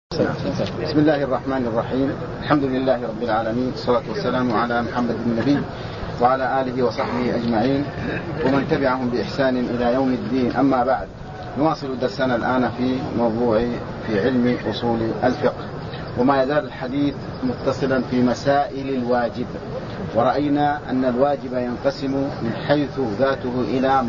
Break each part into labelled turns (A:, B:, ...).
A: بسم الله الرحمن الرحيم. الحمد لله رب العالمين، الصلاة والسلام على محمد النبي وعلى آله وصحبه أجمعين ومن تبعهم بإحسان إلى يوم الدين. أما بعد، نواصل درسنا الآن في علم أصول الفقه، وما يزال الحديث متصلا في مسائل الواجب. ورأينا أن الواجب ينقسم من حيث ذاته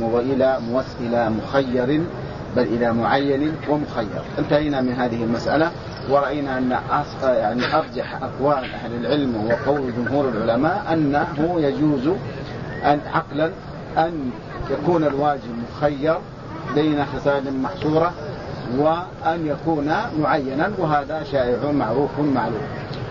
A: إلى مخير، بل إلى معين ومخير. انتهينا من هذه المسألة، ورأينا أن أرجح أقوال أهل العلم وقول جمهور العلماء أنه يجوز عقلا أن يكون الواجب مخير بين خصال محصورة، وأن يكون معينا، وهذا شائع معروف معلوم.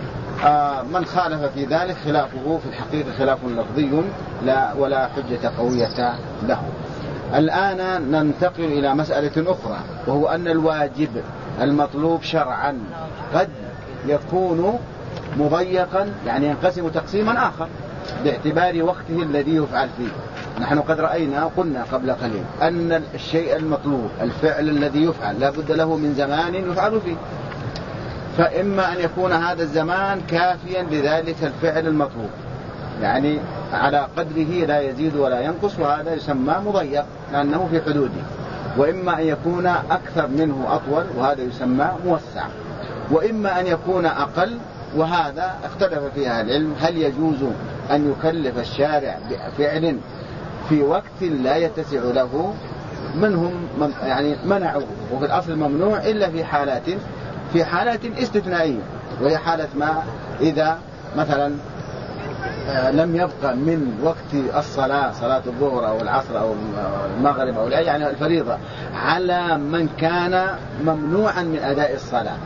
A: من خالف في ذلك خلافه في الحقيقة خلاف لفظي ولا حجة قوية له. الآن ننتقل إلى مسألة أخرى، وهو أن الواجب المطلوب شرعا قد يكون مضيقا، يعني ينقسم تقسيما آخر باعتبار وقته الذي يفعل فيه. نحن قد رأينا قلنا قبل قليل أن الشيء المطلوب، الفعل الذي يفعل، لا بد له من زمان يفعل فيه، فإما أن يكون هذا الزمان كافيا لذلك الفعل المطلوب، يعني على قدره لا يزيد ولا ينقص، وهذا يسمى مضيق لأنه في حدوده. وإما أن يكون أكثر منه أطول، وهذا يسمى موسع. وإما أن يكون أقل، وهذا اختلف فيها العلم، هل يجوز أن يكلف الشارع بفعل في وقت لا يتسع له؟ منهم يعني منعوا، وفي الأصل ممنوع إلا في حالات استثنائية، وهي حالة ما إذا مثلا لم يبقى من وقت الصلاة، صلاة الظهر أو العصر أو المغرب أو يعني الفريضة، على من كان ممنوعا من أداء الصلاة،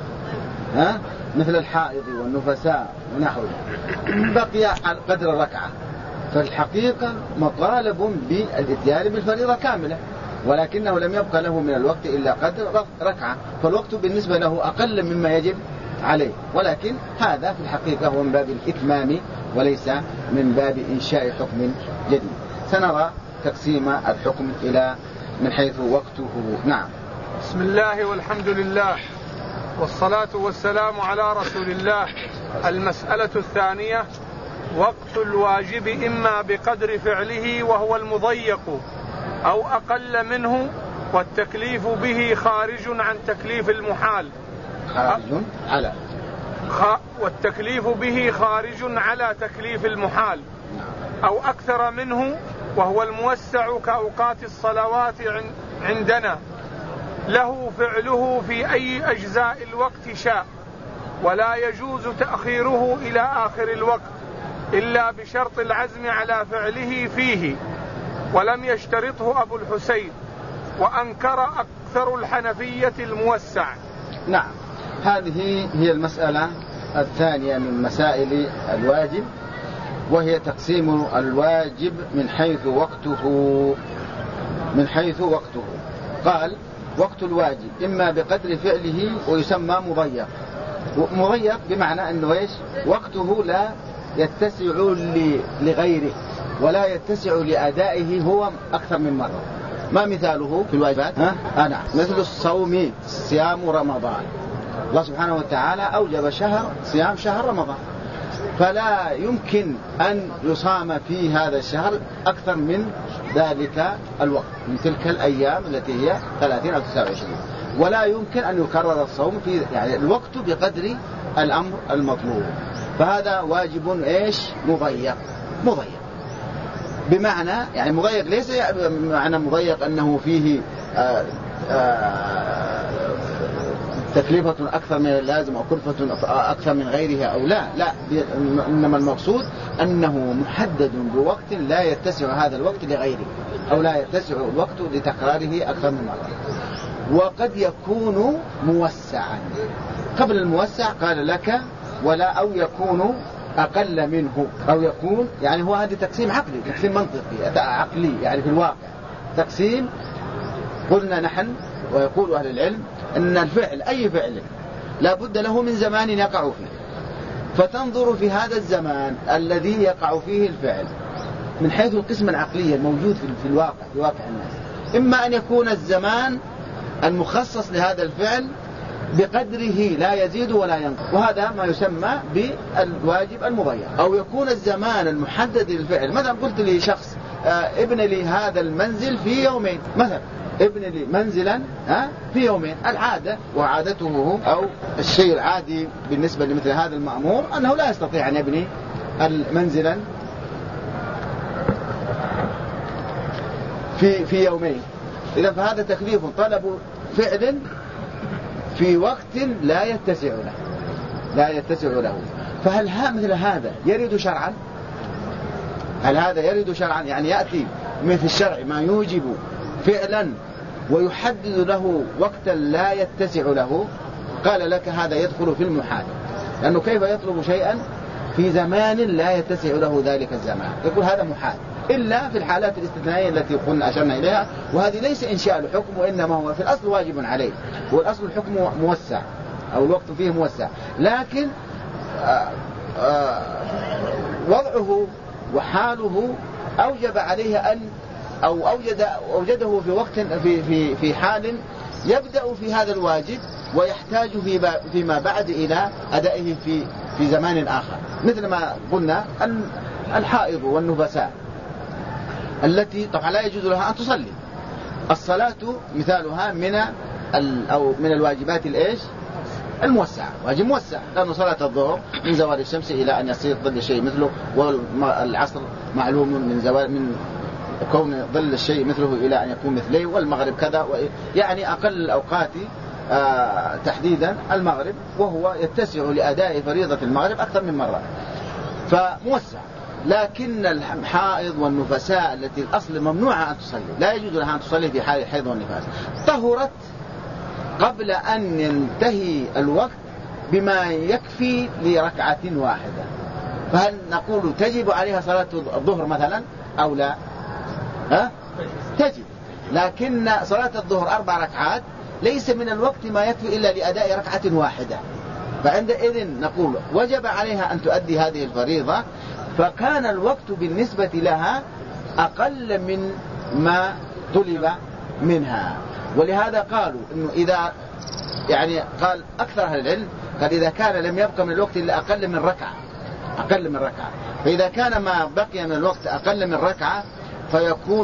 A: مثل الحائض والنفساء ونحوه، بقي قدر الركعة، فالحقيقة مطالب بالاتيان بالفريضة كاملة، ولكنه لم يبقى له من الوقت إلا قدر ركعة، فالوقت بالنسبة له أقل مما يجب عليه. ولكن هذا في الحقيقة هو من باب الإتمام وليس من باب إنشاء حكم جديد. سنرى تقسيم الحكم من حيث وقته. نعم.
B: بسم الله والحمد لله والصلاة والسلام على رسول الله. المسألة الثانية: وقت الواجب إما بقدر فعله وهو المضيق أو أقل منه، والتكليف به خارج عن تكليف المحال. والتكليف به خارج على تكليف المحال، أو أكثر منه، وهو الموسع كأوقات الصلوات عندنا، له فعله في أي أجزاء الوقت شاء، ولا يجوز تأخيره إلى آخر الوقت إلا بشرط العزم على فعله فيه، ولم يشترطه أبو الحسين، وأنكر أكثر الحنفية الموسع.
A: نعم، هذه هي المسألة الثانية من مسائل الواجب، وهي تقسيم الواجب من حيث وقته. قال: وقت الواجب إما بقدر فعله ويسمى مضيق بمعنى أنه وقته لا يتسع لغيره ولا يتسع لأدائه هو أكثر من مرة. ما مثاله في الواجبات؟ مثل الصوم، صيام رمضان. الله سبحانه وتعالى أوجب صيام شهر رمضان، فلا يمكن أن يصام في هذا الشهر أكثر من ذلك الوقت، من تلك الأيام التي هي 30 أو 29، ولا يمكن أن يكرر الصوم في الوقت بقدر الأمر المطلوب. فهذا واجب مضيق بمعنى مضيق، ليس بمعنى مضيق أنه فيه تكلفة أكثر من اللازم أو كلفة أكثر من غيرها أو لا، إنما المقصود أنه محدد بوقت لا يتسع هذا الوقت لغيره، أو لا يتسع الوقت لتكراره أكثر من مرة. وقد يكون موسعا، قبل الموسع قال لك أو يكون أقل منه، أو يكون هو هذا تقسيم عقلي، تقسيم منطقي عقلي، في الواقع تقسيم. قلنا نحن ويقول أهل العلم أن الفعل، أي فعل، لا بد له من زمان يقع فيه، فتنظر في هذا الزمان الذي يقع فيه الفعل من حيث القسم العقلي الموجود في الواقع، في واقع الناس. إما أن يكون الزمان المخصص لهذا الفعل بقدره لا يزيد ولا ينقص، وهذا ما يسمى بالواجب المغير. أو يكون الزمان المحدد للفعل، مثلا قلت لي شخص ابن لي هذا المنزل في يومين، مثلا ابن لي منزلا في يومين، العادة وعادته أو الشيء العادي بالنسبة لمثل هذا المأمور أنه لا يستطيع أن يبني منزلا في يومين. إذا فهذا تكليف طلب فعل في وقت لا يتسع له. فهل مثل هذا يرد شرعا؟ هل هذا يرد شرعا؟ يعني يأتي مثل الشرع ما يوجب فعلا ويحدد له وقتا لا يتسع له؟ قال لك هذا يدخل في المحال، لأنه كيف يطلب شيئا في زمان لا يتسع له ذلك الزمان؟ يقول هذا محال، إلا في الحالات الاستثنائية التي قلنا أشرنا إليها، وهذه ليس إنشاء الحكم، وإنما هو في الأصل واجب عليه، والأصل الحكم موسع أو الوقت فيه موسع، لكن وضعه وحاله أوجب عليه أن أو أوجده في وقت في حال يبدأ في هذا الواجب ويحتاج فيما بعد إلى أدائه في زمان آخر، مثل ما قلنا الحائض والنفساء التي طبعا لا يجوز لها أن تصلي. الصلاة مثالها من الواجبات الموسعة، واجب موسع، لأن صلاة الظهر من زوال الشمس إلى أن يصير ظل الشيء مثله، والعصر معلوم من كون ظل الشيء مثله إلى أن يكون مثليه، والمغرب كذا، يعني أقل الأوقات تحديدا المغرب، وهو يتسع لأداء فريضة المغرب أكثر من مرة، فموسع. لكن الحائض والنفساء التي الأصل ممنوعة أن تصلي، لا يجوز لها أن تصلي في حال الحيض والنفاس، طهرت قبل أن ينتهي الوقت بما يكفي لركعة واحدة، فهل نقول تجب عليها صلاة الظهر مثلا أو لا؟ تجب، لكن صلاة الظهر 4 ركعات ليس من الوقت ما يكفي إلا لأداء ركعة واحدة، فعندئذ نقول وجب عليها أن تؤدي هذه الفريضة، فكان الوقت بالنسبة لها أقل من ما طلب منها. ولهذا قالوا إنه إذا قال أكثر أهل العلم قال إذا كان لم يبقى من الوقت إلا أقل من ركعة، فإذا كان ما بقي من الوقت أقل من ركعة فيكون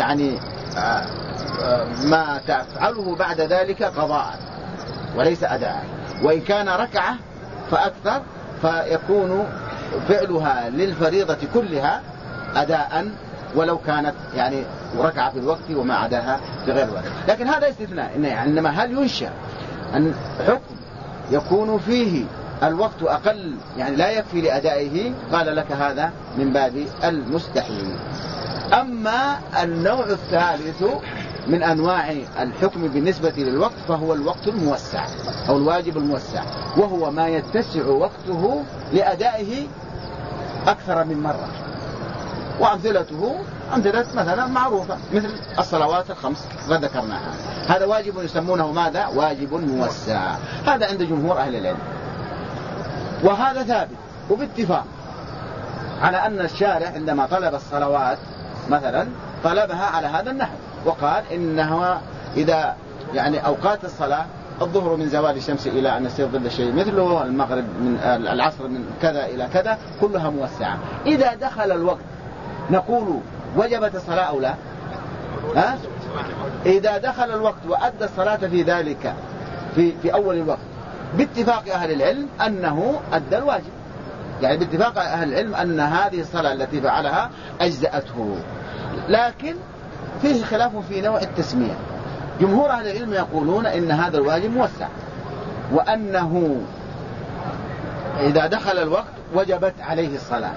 A: ما تفعله بعد ذلك قضاء وليس أداء، وإن كان ركعة فأكثر فيكون فعلها للفريضة كلها أداء، ولو كانت ركعة في الوقت وما عداها في غير الوقت. لكن هذا استثناء، إنما هل ينشأ أن حكم يكون فيه الوقت أقل لا يكفي لأدائه؟ قال لك هذا من باب المستحيل. أما النوع الثالث من أنواع الحكم بالنسبة للوقت فهو الوقت الموسع أو الواجب الموسع، وهو ما يتسع وقته لأدائه أكثر من مرة. وأمثلة مثلا معروفة مثل الصلوات الخمس قد ذكرناها، هذا واجب يسمونه ماذا؟ واجب موسع، هذا عند جمهور أهل العلم، وهذا ثابت وباتفاق على أن الشارع عندما طلب الصلوات مثلا طلبها على هذا النحو، وقال إنها إذا أوقات الصلاة الظهر من زوال الشمس إلى أن يصير ظل الشيء مثله، المغرب من العصر من كذا إلى كذا، كلها موسعة. إذا دخل الوقت نقول وجبت الصلاة أو لا؟ إذا دخل الوقت وأدى الصلاة في ذلك في أول الوقت باتفاق أهل العلم أنه أدى الواجب، باتفاق أهل العلم أن هذه الصلاة التي فعلها أجزأته. لكن فيه خلاف في نوع التسمية، جمهور أهل العلم يقولون إن هذا الواجب موسع، وأنه إذا دخل الوقت وجبت عليه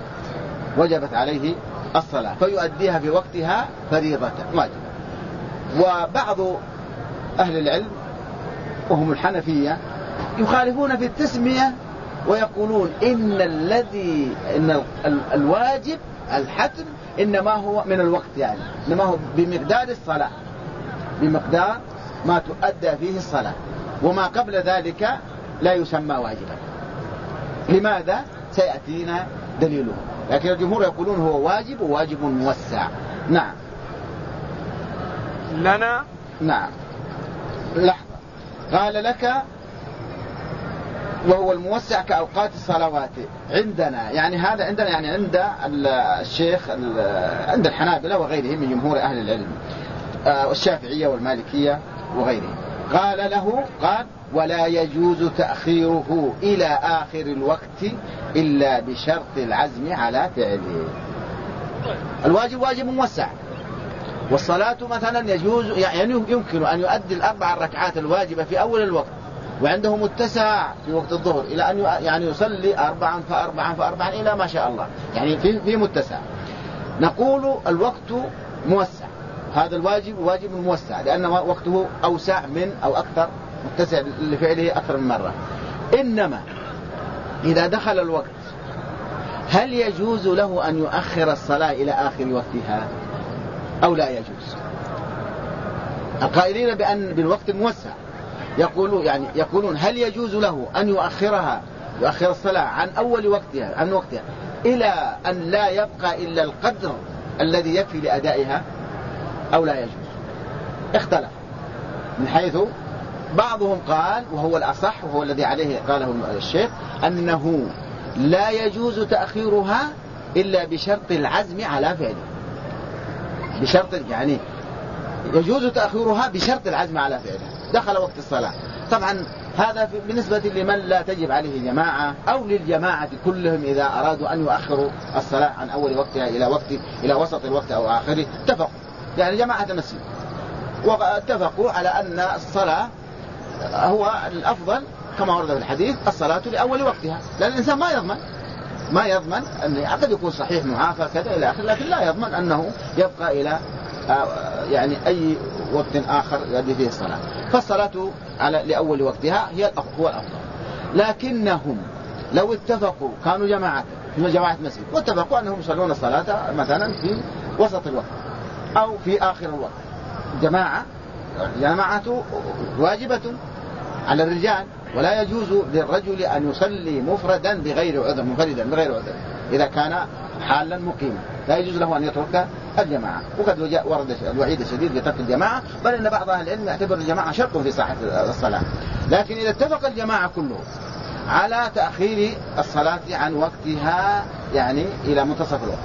A: الصلاة فيؤديها في وقتها فريضة واجبة. وبعض أهل العلم وهم الحنفية يخالفون في التسمية ويقولون إن الواجب الحتم إنما هو من الوقت، إنما هو بمقدار الصلاة، بمقدار ما تؤدى فيه الصلاة، وما قبل ذلك لا يسمى واجبا. لماذا؟ سيأتينا دليله، لكن الجمهور يقولون هو واجب وواجب موسع. نعم
B: لنا
A: نعم لحظة، قال لك وهو الموسع كأوقات الصلوات عندنا، يعني هذا عندنا يعني عند الشيخ عند الحنابلة وغيرهم من جمهور أهل العلم والشافعية والمالكية وغيرهم. قال ولا يجوز تأخيره إلى آخر الوقت إلا بشرط العزم على فعله. الواجب واجب موسع، والصلاة مثلا يجوز يعني يمكن أن يؤدي الأربع ركعات الواجبة في أول الوقت، وعنده متسع في وقت الظهر إلى أن يعني يصلي 4 فأربعا فأربعا إلى ما شاء الله، يعني في متسع. نقول الوقت موسع، هذا الواجب واجب موسع لأن وقته أوسع من أو أكثر متسع لفعله أكثر من مرة. إنما إذا دخل الوقت هل يجوز له أن يؤخر الصلاة إلى آخر وقتها أو لا يجوز؟ القائلين بالوقت الموسع يقولون هل يجوز له أن يؤخر الصلاة عن أول وقتها إلى أن لا يبقى إلا القدر الذي يكفي لأدائها أو لا يجوز؟ اختلف من حيث بعضهم قال وهو الأصح وهو الذي عليه قاله الشيخ أنه لا يجوز تأخيرها إلا بشرط العزم على فعله، بشرط يعني يجوز تأخيرها بشرط العزم على فعله. دخل وقت الصلاة طبعا هذا بالنسبة لمن لا تجب عليه جماعة أو للجماعة كلهم إذا أرادوا أن يؤخروا الصلاة عن أول وقتها إلى وسط الوقت أو آخره اتفقوا، يعني جماعة المسجد واتفقوا على أن الصلاة هو الأفضل كما ورد في الحديث الصلاة لأول وقتها، لأن الإنسان ما يضمن أن قد يكون صحيح معافى كذا إلى آخر، لكن لا يضمن أنه يبقى إلى يعني أي وقت آخر يؤدي فيه الصلاة، فالصلاة لأول وقتها هو الأفضل. لكنهم لو اتفقوا كانوا جماعة مسجد واتفقوا أنهم يصلون الصلاة مثلا في وسط الوقت أو في آخر الوقت، جماعة واجبة على الرجال، ولا يجوز للرجل أن يصلي منفردا بغير عذر إذا كان حالا مقيما، لا يجوز له أن يترك الجماعة. وقد ورد الوعيد الشديد بترك الجماعة، بل إن بعض أهل العلم يعتبر الجماعة شرط في صحة الصلاة. لكن إذا اتفق الجماعة كلهم على تأخير الصلاة عن وقتها يعني إلى منتصف الوقت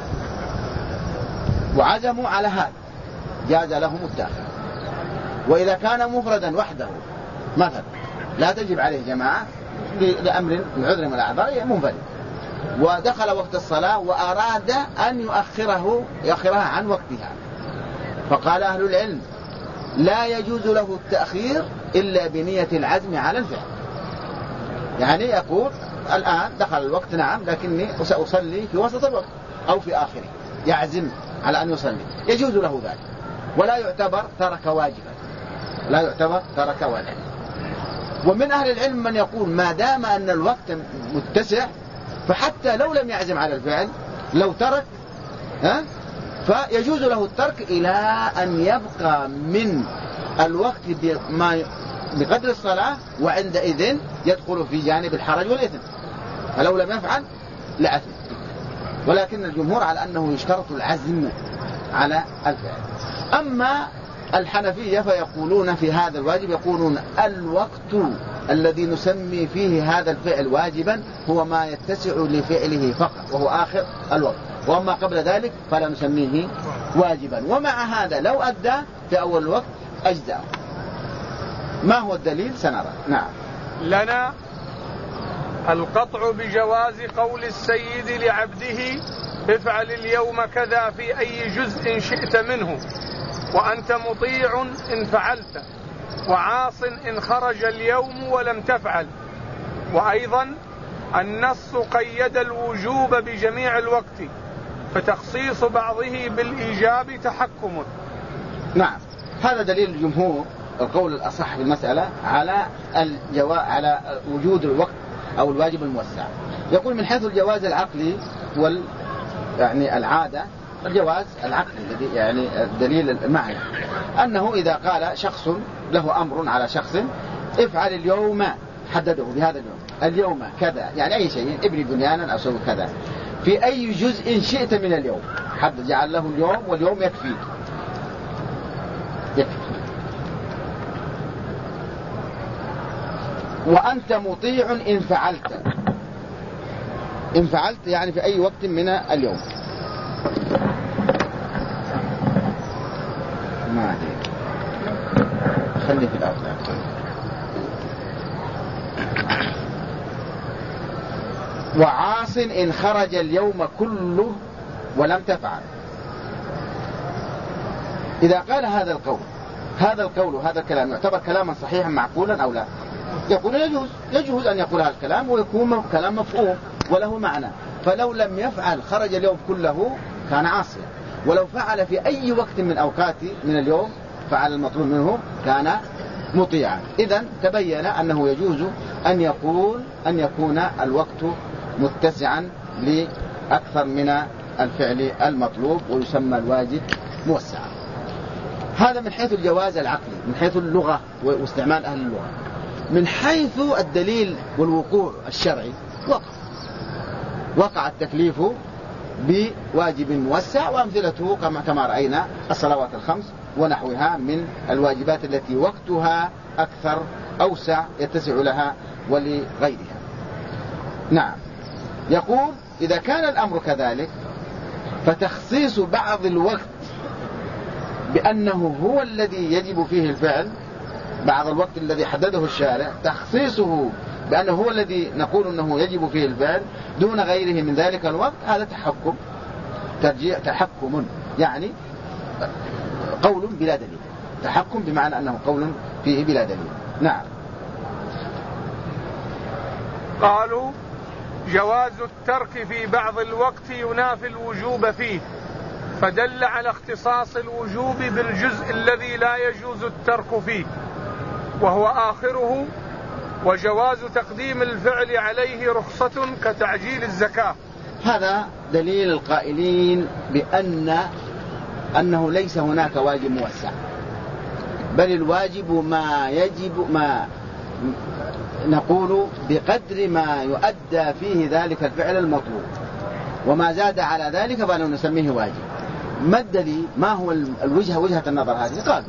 A: وعزموا على هذا جاز لهم التأخير. وإذا كان مفردا وحده مثلا لا تجب عليه جماعة لأمر من عذر من الأعذار منفرد ودخل وقت الصلاة وأراد أن يؤخرها عن وقتها، فقال أهل العلم لا يجوز له التأخير إلا بنية العزم على الفعل. يعني يقول الآن دخل الوقت نعم لكني سأصلي في وسط الوقت أو في آخره، يعزم على أن يصلي، يجوز له ذلك ولا يعتبر ترك واجبا. ومن أهل العلم من يقول ما دام أن الوقت متسع فحتى لو لم يعزم على الفعل لو ترك فيجوز له الترك إلى أن يبقى من الوقت بقدر الصلاة، وعندئذ يدخل في جانب الحرج والإثم، فلو لم يفعل لأثم. ولكن الجمهور على أنه يشترط العزم على الفعل. أما الحنفية فيقولون في هذا الواجب يقولون الوقت الذي نسمي فيه هذا الفعل واجبا هو ما يتسع لفعله فقط وهو آخر الوقت، وأما قبل ذلك فلا نسميه واجبا. ومع هذا لو أدى في أول الوقت أجزاء. ما هو الدليل سنرى. نعم.
B: لنا القطع بجواز قول السيد لعبده افعل اليوم كذا في أي جزء شئت منه وأنت مطيع إن فعلت وعاص إن خرج اليوم ولم تفعل. وأيضا النص قيد الوجوب بجميع الوقت فتخصيص بعضه بالإيجاب تحكم.
A: نعم، هذا دليل الجمهور القول الأصح في المسألة على وجود الوقت أو الواجب الموسع. يقول من حيث الجواز العقلي يعني العادة، الجواز العقلي الذي يعني الدليل المعنى أنه إذا قال شخص له أمر على شخص افعل اليوم، حدده بهذا اليوم كذا، يعني أي شيء ابني بنيانا أو سوي كذا في أي جزء شئت من اليوم، حدد جعل له اليوم واليوم يكفي. وأنت مطيع إن فعلت يعني في أي وقت من اليوم. ما أدري، خلي في الأرض. وعاص إن خرج اليوم كله ولم تفعل. إذا قال هذا القول وهذا الكلام يعتبر كلاما صحيحا معقولا أو لا؟ يقول يجوز أن يقول هذا الكلام ويكون كلام مفهوم وله معنى. فلو لم يفعل خرج اليوم كله كان عاصيا، ولو فعل في أي وقت من أوقات من اليوم فعل المطلوب منه كان مطيعا. إذن تبين أنه يجوز أن يكون الوقت متسعا لأكثر من الفعل المطلوب، ويسمى الواجب موسعا. هذا من حيث الجواز العقلي، من حيث اللغة واستعمال أهل اللغة. من حيث الدليل والوقوع الشرعي وقع التكليف بواجب موسع، وأمثلته كما رأينا الصلوات الخمس ونحوها من الواجبات التي وقتها أكثر أوسع يتسع لها ولغيرها. نعم. يقول إذا كان الأمر كذلك فتخصيص بعض الوقت بأنه هو الذي يجب فيه الفعل، بعض الوقت الذي حدده الشارع تخصيصه بأنه هو الذي نقول أنه يجب فيه الفعل دون غيره من ذلك الوقت، هذا تحكم يعني قول بلا دليل. تحكم بمعنى أنه قول فيه بلا دليل. نعم.
B: قالوا جواز الترك في بعض الوقت ينافي الوجوب فيه، فدل على اختصاص الوجوب بالجزء الذي لا يجوز الترك فيه وهو آخره، وجواز تقديم الفعل عليه رخصة كتعجيل الزكاة.
A: هذا دليل القائلين أنه ليس هناك واجب موسع، بل الواجب ما نقول بقدر ما يؤدى فيه ذلك الفعل المطلوب، وما زاد على ذلك فلا نسميه واجب. ما الدليل؟ ما هو وجهة النظر هذه؟ قال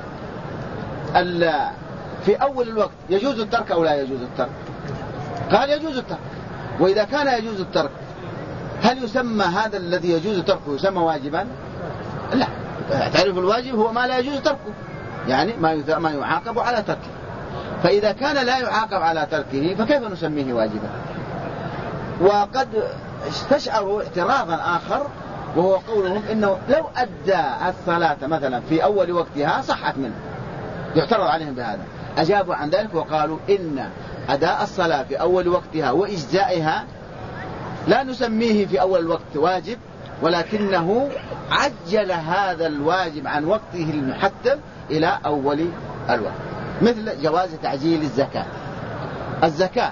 A: في أول الوقت يجوز الترك أو لا يجوز الترك؟ قال يجوز الترك. وإذا كان يجوز الترك هل يسمى هذا الذي يجوز تركه يسمى واجبا؟ لا. تعرف الواجب هو ما لا يجوز تركه، يعني ما يعاقب على تركه. فإذا كان لا يعاقب على تركه فكيف نسميه واجبا؟ وقد استشعروا اعتراضا آخر، وهو قولهم إنه لو أدى الصلاة مثلا في أول وقتها صحت منه، يعترض عليهم بهذا. أجابوا عن ذلك وقالوا إن أداء الصلاة في أول وقتها وإجزائها لا نسميه في أول الوقت واجب، ولكنه عجل هذا الواجب عن وقته المحدد إلى أول الوقت، مثل جواز تعجيل الزكاة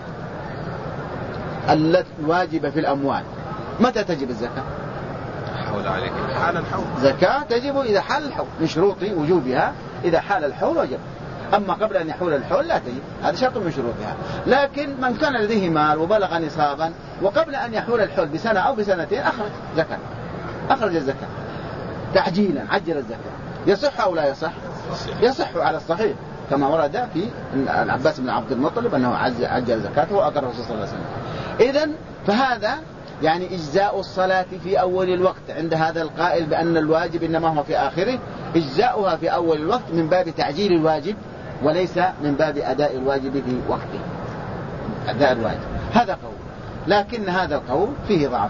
A: الواجبة في الأموال. متى تجب الزكاة؟
B: حول عليك حال الحول.
A: زكاة تجب إذا حال الحول، من شروط وجوبها إذا حال الحول وجب. أما قبل أن يحول الحول لا تجب، هذا شرط من شروطها. لكن من كان لديه مال وبلغ نصابا وقبل أن يحول الحول بسنة أو بسنتين أخرج الزكاة تعجيلا، عجل الزكاة. يصح أو لا يصح؟ يصح على الصحيح، كما ورد في العباس بن عبد المطلب أنه عجل زكاته وأقر الرسول صلى الله عليه وسلم. إذن فهذا يعني إجزاء الصلاة في أول الوقت عند هذا القائل بأن الواجب إنما هو في آخره، إجزاؤها في أول الوقت من باب تعجيل الواجب وليس من باب أداء الواجب في وقته. أداء الواجب هذا قول، لكن هذا القول فيه ضعف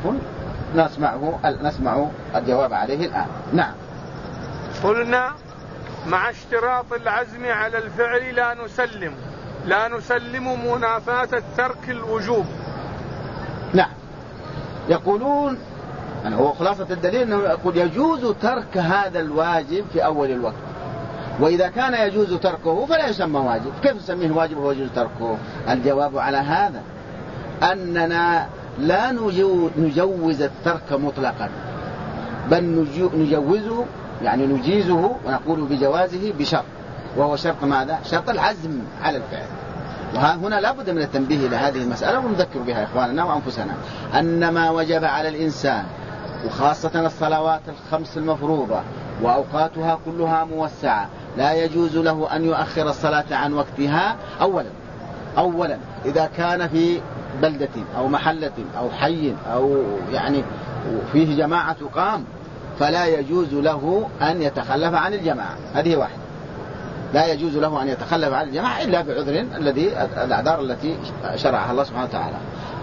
A: نسمع الجواب عليه الآن. نعم.
B: قلنا مع اشتراط العزم على الفعل لا نسلم منافاة الترك الوجوب.
A: نعم. يقولون يعني هو خلاصة الدليل أنه يقول يجوز ترك هذا الواجب في أول الوقت، وإذا كان يجوز تركه فلا يسمى واجب. كيف نسميه واجب وهو يجوز تركه؟ الجواب على هذا أننا لا نجوز الترك مطلقا، بل نجوزه يعني نجيزه ونقول بجوازه بشرط، وهو شرط ماذا؟ شرط العزم على الفعل. وهنا لا بد من التنبيه إلى هذه المسألة ونذكر بها إخواننا وأنفسنا أن ما وجب على الإنسان وخاصة الصلوات الخمس المفروضة وأوقاتها كلها موسعة لا يجوز له أن يؤخر الصلاة عن وقتها أولا، أولا إذا كان في بلدة أو محلة أو حي أو يعني فيه جماعة تقام فلا يجوز له أن يتخلف عن الجماعة. هذه واحدة، لا يجوز له أن يتخلف عن الجماعة إلا بعذر الأعذار التي شرعها الله سبحانه وتعالى.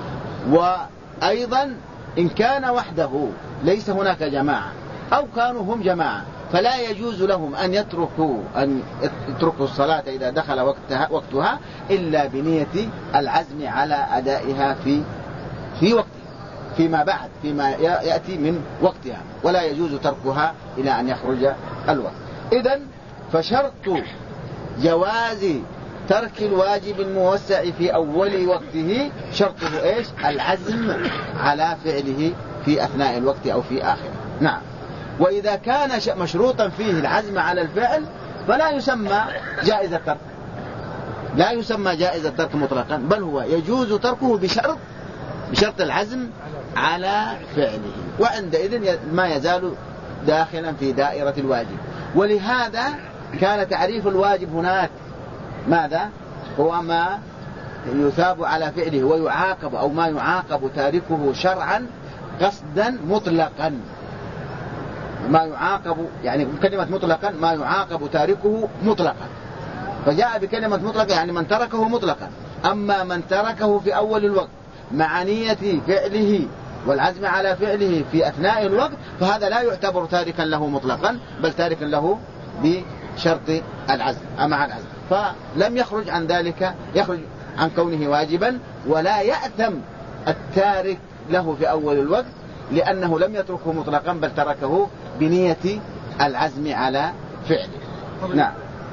A: وأيضا إن كان وحده ليس هناك جماعة أو كانوا هم جماعة فلا يجوز لهم أن يتركوا الصلاة إذا دخل وقتها إلا بنية العزم على أدائها في وقتها فيما بعد، فيما يأتي من وقتها، ولا يجوز تركها إلى أن يخرج الوقت. إذن فشرط جواز ترك الواجب الموسع في أول وقته شرطه إيش؟ العزم على فعله في أثناء الوقت أو في آخره. نعم. وإذا كان مشروطا فيه العزم على الفعل فلا يسمى جائز الترك، لا يسمى جائز الترك مطلقا، بل هو يجوز تركه بشرط العزم على فعله، وعندئذ ما يزال داخلا في دائرة الواجب. ولهذا كان تعريف الواجب هناك ماذا؟ هو ما يثاب على فعله ويعاقب، أو ما يعاقب تاركه شرعا قصدا مطلقا. ما يعاقب يعني كلمة مطلقا ما يعاقب تاركه مطلقا، فجاء بكلمة مطلقا يعني من تركه مطلقا. أما من تركه في أول الوقت مع نية فعله والعزم على فعله في أثناء الوقت فهذا لا يعتبر تاركا له مطلقا، بل تاركا له بشرط العزم مع العزم، فلم يخرج عن ذلك، يخرج عن كونه واجبا، ولا يأثم التارك له في أول الوقت لأنه لم يتركه مطلقا بل تركه بنية العزم على فعله. نعم.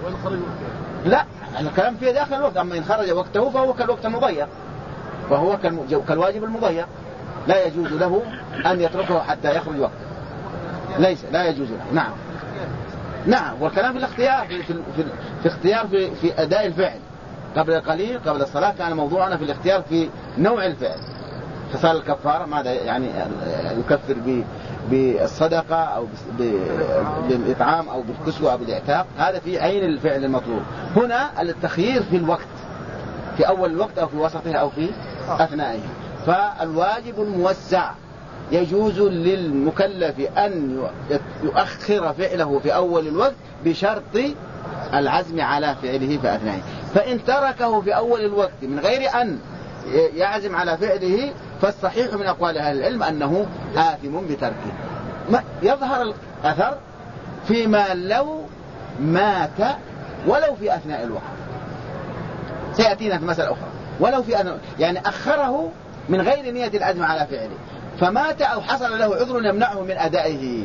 A: لا، الكلام فيه داخل الوقت. أما إن خرج وقته فهو كالوقت المضيق، فهو كالواجب المضيق، لا يجوز له أن يتركه حتى يخرج وقته، لا يجوز له. نعم. نعم. والكلام في الاختيار في اختيار في أداء الفعل. قبل قليل قبل الصلاة كان موضوعنا في الاختيار في نوع الفعل. خصال الكفارة ماذا يعني يكفر بالصدقة أو بالإطعام أو بالكسوة أو بالإعتاق، هذا في عين الفعل المطلوب. هنا التخيير في الوقت، في أول الوقت أو في وسطه أو في أثنائه. فالواجب الموسع يجوز للمكلف أن يؤخر فعله في أول الوقت بشرط العزم على فعله في أثنائه. فإن تركه في أول الوقت من غير أن يعزم على فعله فالصحيح من أقوال أهل العلم أنه آثم بتركه. يظهر الأثر فيما لو مات ولو في أثناء الوقت، سيأتينا في مسألة أخرى. ولو في أثناء يعني أخره من غير نية العزم على فعله فمات أو حصل له عذر يمنعه من أدائه،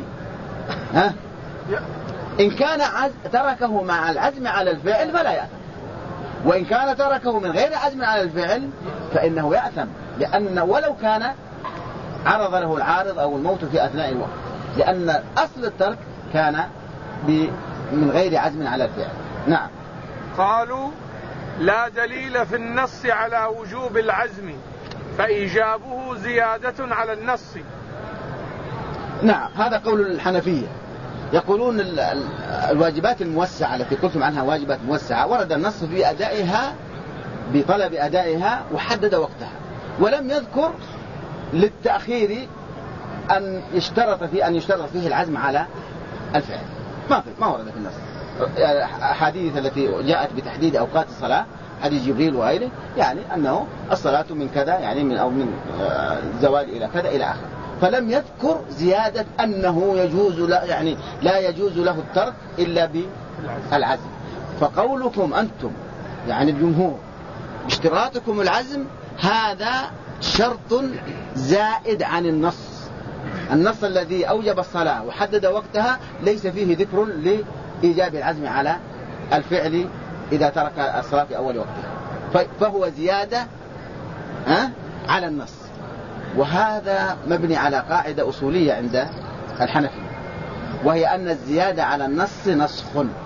A: إن كان تركه مع العزم على الفعل فلا يأثم، وإن كان تركه من غير عزم على الفعل فإنه يأثم، لأن ولو كان عرض له العارض أو الموت في أثناء الوقت، لأن أصل الترك كان من غير عزم على الفعل. نعم.
B: قالوا لا دليل في النص على وجوب العزم فإيجابه زيادة على النص.
A: نعم، هذا قول الحنفية. يقولون الواجبات الموسعة التي قلتم عنها واجبات موسعة ورد النص في أدائها بطلب أدائها وحدد وقتها، ولم يذكر للتأخير أن يشترط فيه العزم على الفعل. ما ورد في النص. الأحاديث التي جاءت بتحديد أوقات الصلاة، حديث جبريل وغيره، يعني أنه الصلاة من كذا، يعني من زوال إلى كذا إلى آخره، فلم يذكر زيادة أنه يجوز يعني لا يجوز له الترك إلا بالعزم. فقولكم أنتم يعني الجمهور اشتراطكم العزم هذا شرط زائد عن النص الذي أوجب الصلاة وحدد وقتها ليس فيه ذكر لإيجاب العزم على الفعل إذا ترك الصلاة في أول وقتها، فهو زيادة على النص. وهذا مبني على قاعدة أصولية عند الحنفية، وهي أن الزيادة على النص نسخ.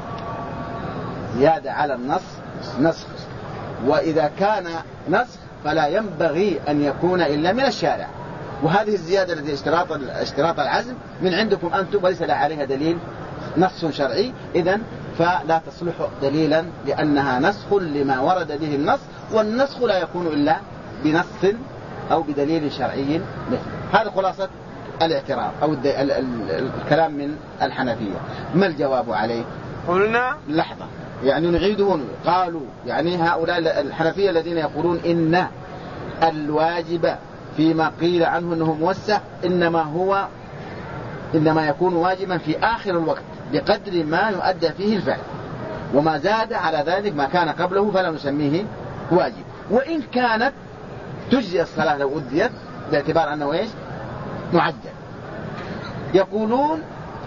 A: زيادة على النص نسخ، وإذا كان نسخ فلا ينبغي أن يكون إلا من الشارع. وهذه الزيادة التي اشتراط العزم من عندكم أنتم وليس لا عليها دليل نص شرعي، إذن فلا تصلح دليلا لأنها نسخ لما ورد به النص، والنسخ لا يكون إلا بنص أو بدليل شرعي مثل. هذا خلاصة الاعتراض أو الكلام من الحنفية. ما الجواب عليه؟
B: قلنا
A: لحظة، يعني نعيده. قالوا يعني هؤلاء الحنفية الذين يقولون إن الواجب فيما قيل عنه أنه موسع إنما يكون واجبا في آخر الوقت بقدر ما يؤدى فيه الفعل، وما زاد على ذلك ما كان قبله فلا نسميه واجب، وإن كانت تجزي الصلاة لو أديت باعتبار أنه إيش؟ معجل. يقولون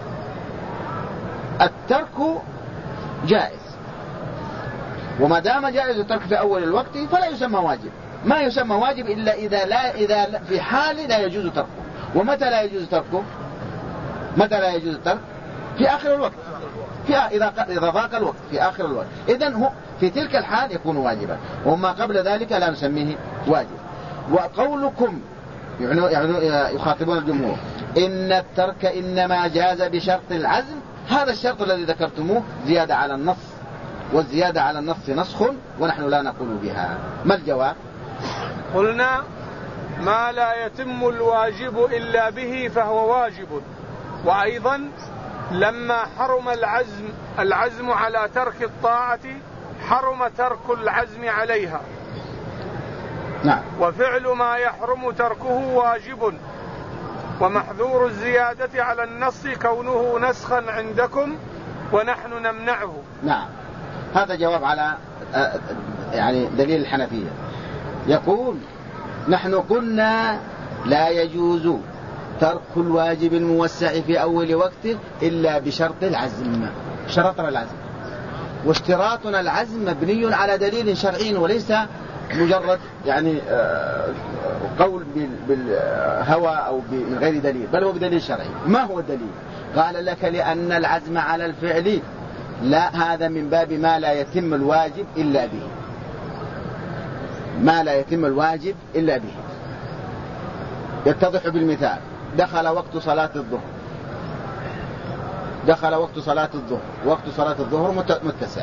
A: الترك جائز، وما دام جائز الترك في أول الوقت فلا يسمى واجب. ما يسمى واجب إلا إذا في حال لا يجوز تركه. ومتى لا يجوز تركه؟ متى لا يجوز الترك؟ في آخر الوقت، إذا ضاق الوقت في آخر الوقت، إذن هو في تلك الحال يكون واجبا، وما قبل ذلك لا نسميه واجب. وقولكم يعني يخاطبون الجمهور إن الترك إنما جاز بشرط العزم، هذا الشرط الذي ذكرتموه زيادة على النص، والزيادة على النص نسخ ونحن لا نقول بها. ما الجواب؟
B: قلنا ما لا يتم الواجب إلا به فهو واجب. وأيضا لما حرم العزم على ترك الطاعة حرم ترك العزم عليها.
A: نعم.
B: وفعل ما يحرم تركه واجب، ومحذور الزيادة على النص كونه نسخا عندكم ونحن نمنعه.
A: نعم، هذا جواب على يعني دليل الحنفية. يقول نحن قلنا لا يجوز ترك الواجب الموسع في أول وقته إلا بشرط العزم. شرطنا العزم، واشتراطنا العزم مبني على دليل شرعي وليس مجرد يعني قول بالهوى أو من غير دليل، بل هو بدليل شرعي. ما هو الدليل؟ قال لك لأن العزم على الفعل لا، هذا من باب ما لا يتم الواجب إلا به، ما لا يتم الواجب إلا به. يتضح بالمثال: دخل وقت صلاة الظهر، وقت صلاة الظهر متسع.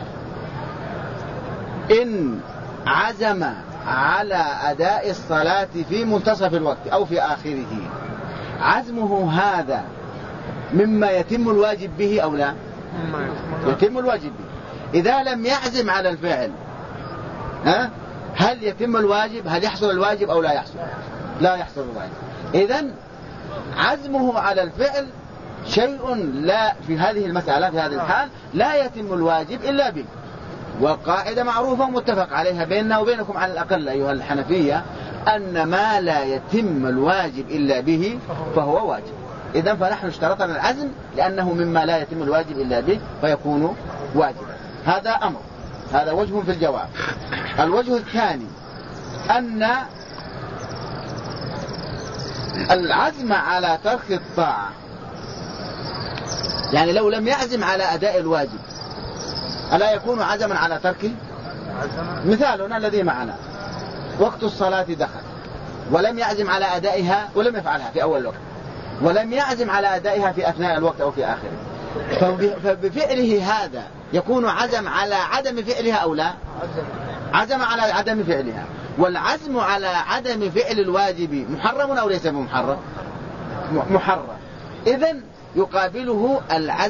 A: إن عزم على أداء الصلاة في منتصف الوقت أو في آخره، عزمه هذا مما يتم الواجب به أو لا؟ يتم الواجب به. إذا لم يعزم على الفعل هل يتم الواجب؟ هل يحصل الواجب أو لا يحصل؟ لا يحصل الواجب. إذن عزمه على الفعل شيء لا في هذه المسألة، في هذه الحال لا يتم الواجب إلا به. والقاعدة معروفة ومتفق عليها بيننا وبينكم على الأقل أيها الحنفية، أن ما لا يتم الواجب إلا به فهو واجب. إذن فنحن اشترطنا العزم لأنه مما لا يتم الواجب إلا به فيكون واجبا. هذا أمر، هذا وجه في الجواب. الوجه الثاني أن العزم على ترك الطاعة، يعني لو لم يعزم على أداء الواجب ألا يكون عزما على ترك؟ مثالنا الذي معنا: وقت الصلاة دخل ولم يعزم على أدائها ولم يفعلها في أول الوقت، ولم يعزم على أدائها في أثناء الوقت أو في آخره، فبفعله هذا يكون عزم على عدم فعلها أو لا؟ عزم على عدم فعلها. والعزم على عدم فعل الواجب محرم أو ليس بمحرم؟ محرم. إذن يقابله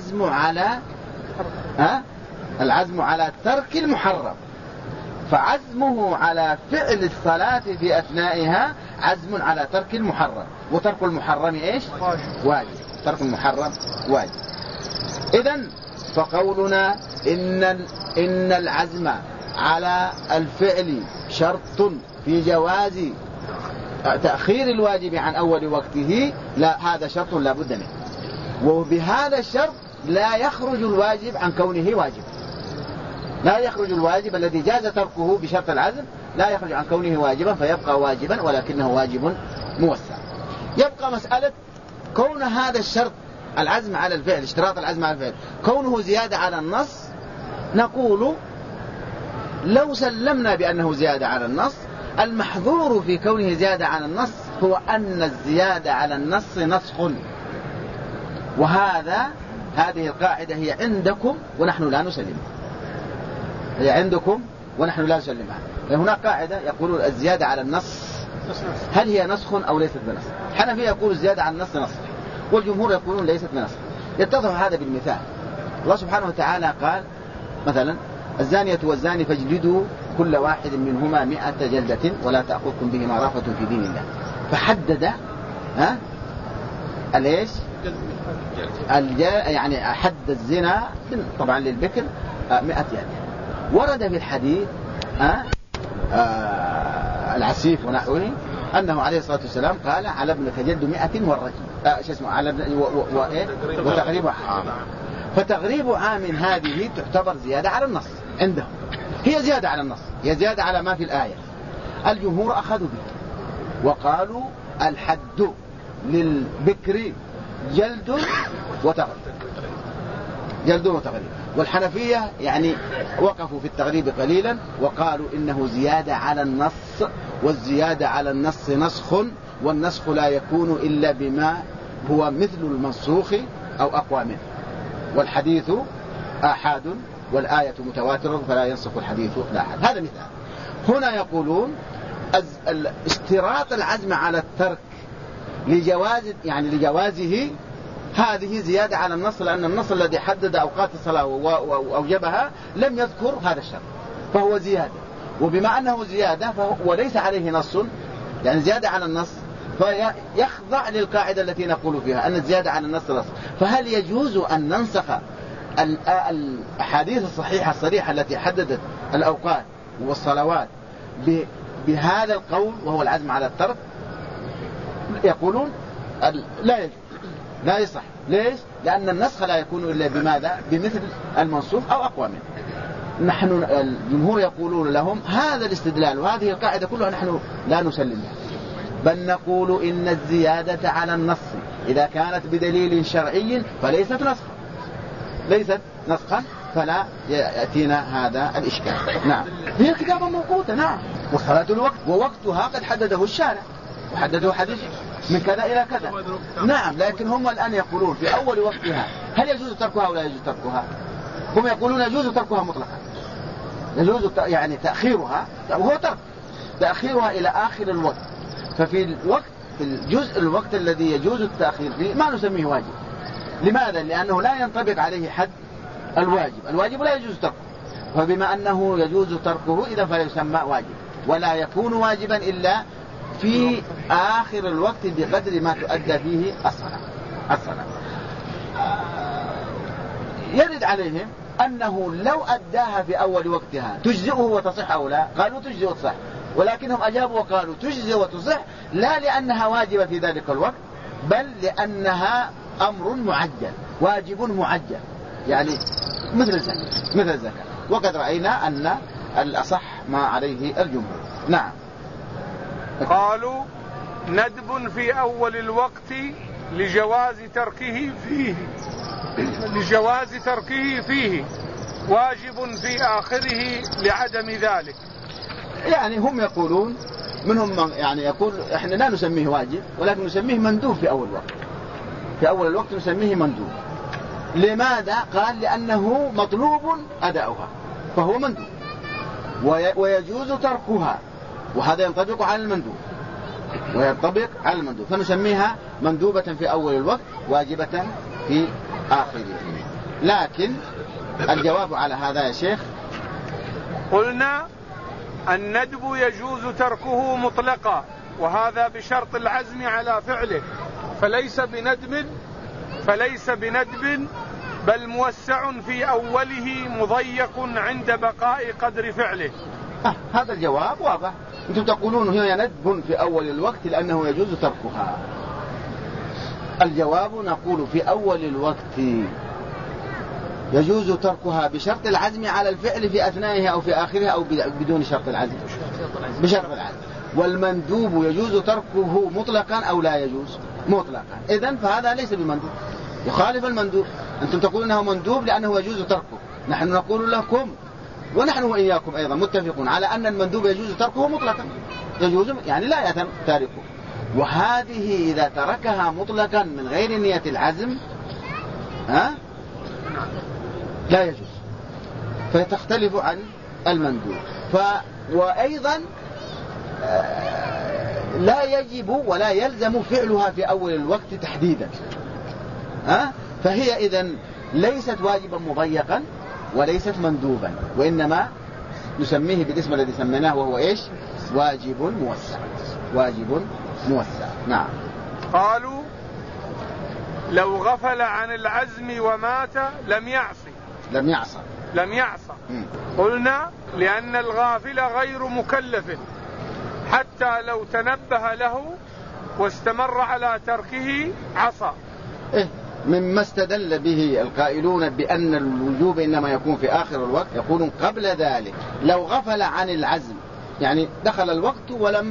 A: العزم على ترك المحرم، فعزمه على فعل الصلاة في أثنائها عزم على ترك المحرم، وترك المحرم إيش؟ واجب. ترك المحرم واجب. إذن فقولنا إن العزم على الفعل شرط في جواز تأخير الواجب عن أول وقته، لا، هذا شرط لا بد منه. وبهذا الشرط لا يخرج الواجب عن كونه واجب، لا يخرج الواجب الذي جاز تركه بشرط العزم لا يخرج عن كونه واجبا فيبقى واجبا ولكنه واجب موسع. يبقى مسألة كون هذا الشرط العزم على الفعل، اشتراط العزم على الفعل، كونه زيادة على النص، نقول لو سلمنا بأنه زيادة على النص، المحظور في كونه زيادة على النص هو أن الزيادة على النص نسخ، وهذا هذه القاعدة هي عندكم ونحن لا نسلمها، هي عندكم ونحن لا نسلمها. هناك قاعدة يقولون الزيادة على النص هل هي نسخ أو ليست بنسخ؟ الحنفية يقول الزيادة على النص نسخ، والجمهور يقولون ليست بنسخ. يتضح هذا بالمثال. الله سبحانه وتعالى قال مثلا الزانية والزاني فاجلدوا كل واحد منهما 100 جلدة ولا تأخذكم بهما رأفة في دين الله. فحدد ليش يعني حد الزنا طبعا للبكر 100 جلدة. ورد في الحديث العسيف ونحوه أنه عليه الصلاة والسلام قال على ابنك جلد 100 والرجم على وتغريب عام. فتغريب عام هذه تعتبر زيادة على النص عندهم، هي زيادة على النص، هي زيادة على ما في الآية. الجمهور أخذوا به وقالوا الحد للبكر جلد وتغريب، جلد وتغريب. والحنفية يعني وقفوا في التغريب قليلا وقالوا إنه زيادة على النص، والزيادة على النص نسخ، والنسخ لا يكون إلا بما هو مثل المنسوخ أو أقوى منه، والحديث آحاد والآية متواترة فلا ينسخ الحديث الآحاد. هذا مثال. هنا يقولون اشتراط العزم على الترك لجوازه هذه زيادة على النص، لأن النص الذي حدد أوقات الصلاة وأوجبها لم يذكر هذا الشرط، فهو زيادة. وبما أنه زيادة وليس عليه نص، يعني زيادة على النص، فيخضع للقاعدة التي نقول فيها أن الزيادة على النص نص. فهل يجوز أن ننسخ الأحاديث الصحيحة الصريحة التي حددت الأوقات والصلوات بهذا القول وهو العزم على الترك؟ يقولون لا يجوز، لا يصح. ليش؟ لأن النسخ لا يكون إلا بماذا؟ بمثل المنسوخ أو أقوى منه. نحن الجمهور يقولون لهم هذا الاستدلال وهذه القاعدة كلها نحن لا نسلمها، بل نقول إن الزيادة على النص إذا كانت بدليل شرعي فليست نسخا، ليست نسخا، فلا يأتينا هذا الإشكال. نعم، هي كتابة موقوتة. نعم، والصلاة الوقت ووقتها قد حدده الشارع وحدده حديث من كذا إلى كذا. نعم، لكن هم الآن يقولون في أول وقتها هل يجوز تركها أو لا يجوز تركها؟ هم يقولون يجوز تركها مطلقا، يجوز يعني تأخيرها، وهو ترك تأخيرها إلى آخر الوقت. ففي الوقت، في الجزء الوقت الذي يجوز التأخير فيه ما نسميه واجب. لماذا؟ لأنه لا ينطبق عليه حد الواجب، الواجب لا يجوز تركه، فبما أنه يجوز تركه إذا فلا يسمى واجب، ولا يكون واجبا إلا في آخر الوقت بقدر ما تؤدى فيه الصلاة. يرد عليهم أنه لو أداها في أول وقتها تجزئه وتصح أو لا؟ قالوا تجزئ وتصح، ولكنهم أجابوا وقالوا تجزئ وتصح لا لأنها واجبة في ذلك الوقت، بل لأنها أمر معجل، واجب معجل، يعني مثل الزكاة. وقد رأينا أن الأصح ما عليه الجمهور. نعم.
B: قالوا ندب في أول الوقت لجواز تركه فيه واجب في آخره لعدم ذلك.
A: يعني هم يقولون منهم يعني يقول احنا لا نسميه واجب ولكن نسميه مندوب في أول وقت، في أول الوقت نسميه مندوب. لماذا؟ قال لأنه مطلوب أداؤها فهو مندوب، ويجوز تركها، وهذا ينطبق على المندوب وينطبق على المندوب، فنسميها مندوبة في أول الوقت واجبة في آخره. لكن الجواب على هذا يا شيخ،
B: قلنا الندب يجوز تركه مطلقا، وهذا بشرط العزم على فعله، فليس بندب بل موسع في أوله مضيق عند بقاء قدر فعله.
A: هذا الجواب واضح. أنتم تقولون هي ندب في أول الوقت لأنه يجوز تركها. الجواب نقول في أول الوقت يجوز تركها بشرط العزم على الفعل في أثنائها أو في آخرها أو بدون شرط العزم، بشرط العزم. والمندوب يجوز تركه مطلقا أو لا يجوز مطلقا. إذن فهذا ليس بمندوب، يخالف المندوب. أنتم تقولون أنه مندوب لأنه يجوز تركه، نحن نقول لكم ونحن وإياكم أيضا متفقون على أن المندوب يجوز تركه مطلقا، يجوز يعني لا يتم تاركه. وهذه إذا تركها مطلقا من غير نية العزم لا يجوز، فتختلف عن المندوب. وأيضا لا يجب ولا يلزم فعلها في أول الوقت تحديدا، فهي إذن ليست واجبا مضيقا وليست مندوبا، وإنما نسميه بالاسم الذي سميناه وهو إيش؟ واجب موسع. واجب موسع. نعم.
B: قالوا لو غفل عن العزم ومات لم يعصى. قلنا لأن الغافل غير مكلف حتى لو تنبه له واستمر على تركه عصى.
A: مما استدل به القائلون بأن الوجوب إنما يكون في آخر الوقت، يقولون قبل ذلك لو غفل عن العزم، يعني دخل الوقت ولم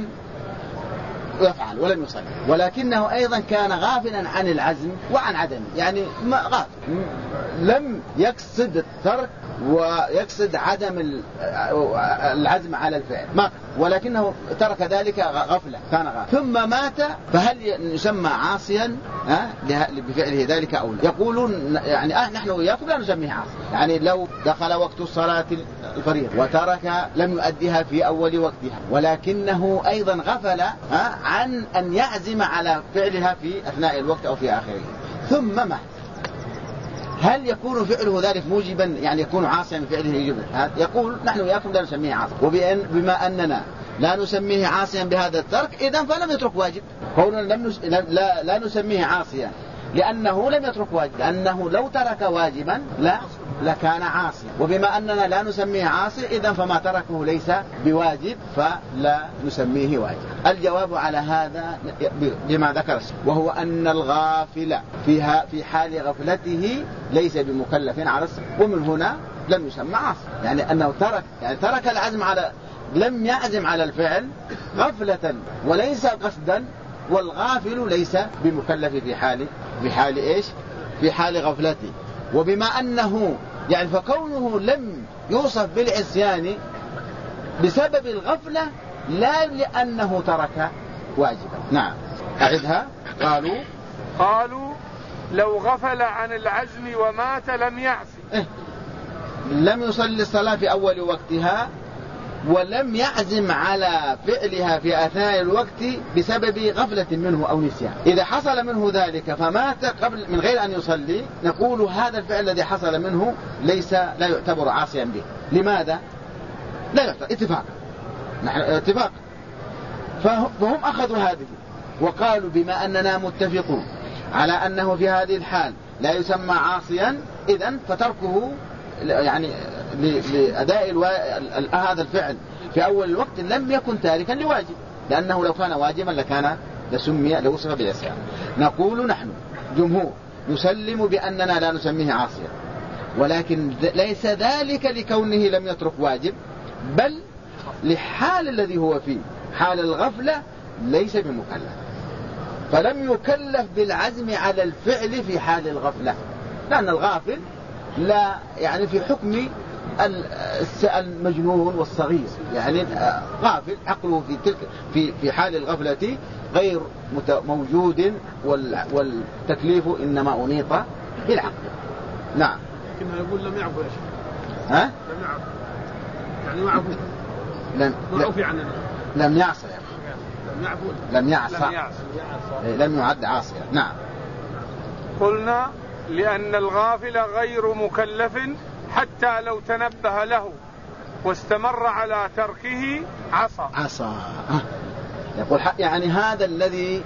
A: يفعل ولم يصلي، ولكنه أيضا كان غافلا عن العزم وعن عدمه، يعني غافل لم يقصد الترك ويقصد عدم العزم على الفعل، ولكنه ترك ذلك غفلة، كان غافل ثم مات، فهل يسمى عاصيا بفعله ذلك أو لا؟ يقولون يعني نحن وياكم لا نسميه عاصي، يعني لو دخل وقت الصلاة الفريضة وترك لم يؤديها في أول وقتها، ولكنه أيضا غفل عن أن يعزم على فعلها في أثناء الوقت أو في آخره ثم مات، هل يكون فعله ذلك موجبا، يعني يكون عاصيا من فعله يجب؟ يقول نحن وياكم لا نسميه عاصي، وبما أننا لا نسميه عاصيا بهذا الترك إذن فلم يترك واجب. قولنا لا نسميه عاصيا لأنه لم يترك واجب، لأنه لو ترك واجبا لكان عاصيا، وبما أننا لا نسميه عاصي إذن فما تركه ليس بواجب فلا نسميه واجب. الجواب على هذا بما ذكر، وهو أن الغافل في حال غفلته ليس بمكلف على الصلاة، ومن هنا لم يسمى عاصي، يعني أنه ترك العزم على، لم يعزم على الفعل غفلة وليس قصدا، والغافل ليس بمكلف في حال إيش؟ في حال غفلته. وبما أنه يعني فكونه لم يوصف بالعصيان بسبب الغفلة لا لأنه ترك واجبا. نعم. أعدها.
B: قالوا لو غفل عن العزم ومات لم يعصي.
A: لم يصلي الصلاة في أول وقتها ولم يعزم على فعلها في أثناء الوقت بسبب غفلة منه أو نسيان. إذا حصل منه ذلك فمات قبل من غير أن يصلي، نقول هذا الفعل الذي حصل منه لا يعتبر عاصيا به. لماذا؟ لا يعتبر اتفاق. فهم أخذوا هذه وقالوا بما أننا متفقون على أنه في هذه الحال لا يسمى عاصيا، إذن فتركه يعني لأداء هذا الفعل في أول الوقت لم يكن تاركا لواجب، لأنه لو كان واجبا لكان لوصف بالعصيان. نقول نحن جمهور نسلم بأننا لا نسميه عاصيا، ولكن ليس ذلك لكونه لم يترك واجب، بل لحال الذي هو فيه، حال الغفلة ليس بمكلف، فلم يكلف بالعزم على الفعل في حال الغفلة، لأن الغافل لا يعني في حكم المجنون والصغير، يعني غافل عقله في حال الغفلة غير موجود، والتكليف إنما أنيط بالعقل. نعم.
B: كما يقول لم يعفو يا شيخ.
A: لم
B: يعفو يعني ما عفو عننا.
A: لم يعصى لم يعد عاصيا. نعم.
B: قلنا لأن الغافل غير مكلف حتى لو تنبه له واستمر على تركه عصى.
A: يقول يعني هذا الذي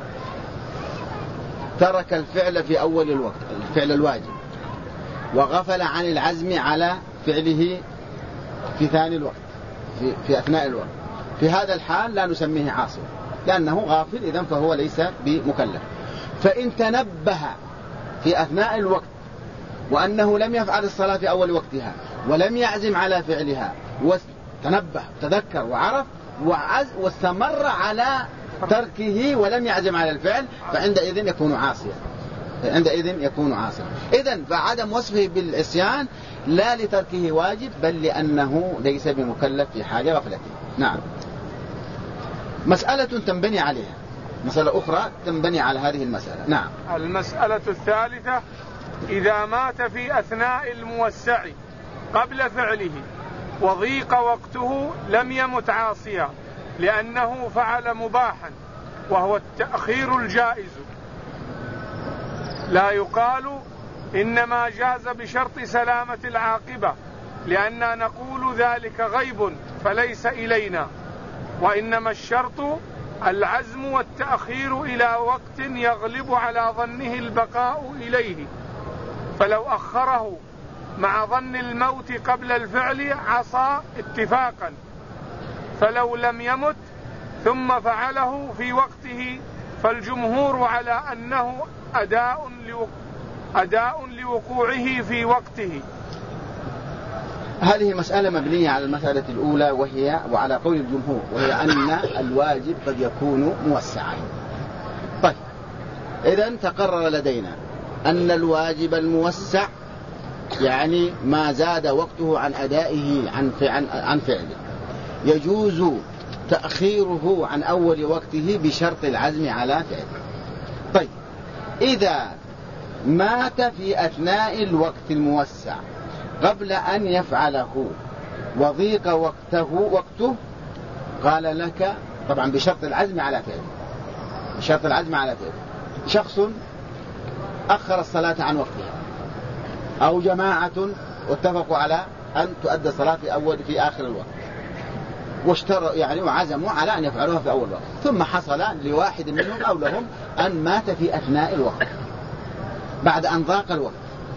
A: ترك الفعل في أول الوقت، الفعل الواجب، وغفل عن العزم على فعله في ثاني الوقت، في أثناء الوقت، في هذا الحال لا نسميه عاصي لأنه غافل، إذن فهو ليس بمكلف. فإن تنبه في أثناء الوقت وأنه لم يفعل الصلاة في أول وقتها ولم يعزم على فعلها، وتنبه تذكر وعرف واستمر على تركه ولم يعزم على الفعل، فعندئذ يكون عاصيا. إذن فعدم وصفه بالعصيان لا لتركه واجب، بل لأنه ليس بمكلف في حال غفلته. نعم. مسألة تنبني عليها، مسألة أخرى تنبني على هذه المسألة. نعم.
B: المسألة الثالثة إذا مات في أثناء الموسع قبل فعله وضيق وقته لم يمت عاصيا، لأنه فعل مباحا وهو التأخير الجائز. لا يقال إنما جاز بشرط سلامة العاقبة، لأننا نقول ذلك غيب فليس إلينا، وإنما الشرط العزم والتأخير إلى وقت يغلب على ظنه البقاء إليه، فلو أخره مع ظن الموت قبل الفعل عصى اتفاقا، فلو لم يمت ثم فعله في وقته فالجمهور على أنه أداء لوقوعه في وقته.
A: هذه مسألة مبنية على المسألة الأولى وعلى قول الجمهور، وهي أن الواجب قد يكون موسعا. طيب، إذن تقرر لدينا أن الواجب الموسع يعني ما زاد وقته عن أدائه عن فعله، يجوز تأخيره عن أول وقته بشرط العزم على فعله. طيب، إذا مات في أثناء الوقت الموسع قبل أن يفعله وضيق وقته، قال لك طبعا بشرط العزم على فعله، بشرط العزم على فعله. شخص أخر الصلاة عن وقتها، أو جماعة واتفقوا على أن تؤدى الصلاة في آخر الوقت، واشتروا يعني وعزموا على أن يفعلوها في أول وقت، ثم حصل لواحد منهم أو لهم أن مات في أثناء الوقت بعد أن ضاق الوقت.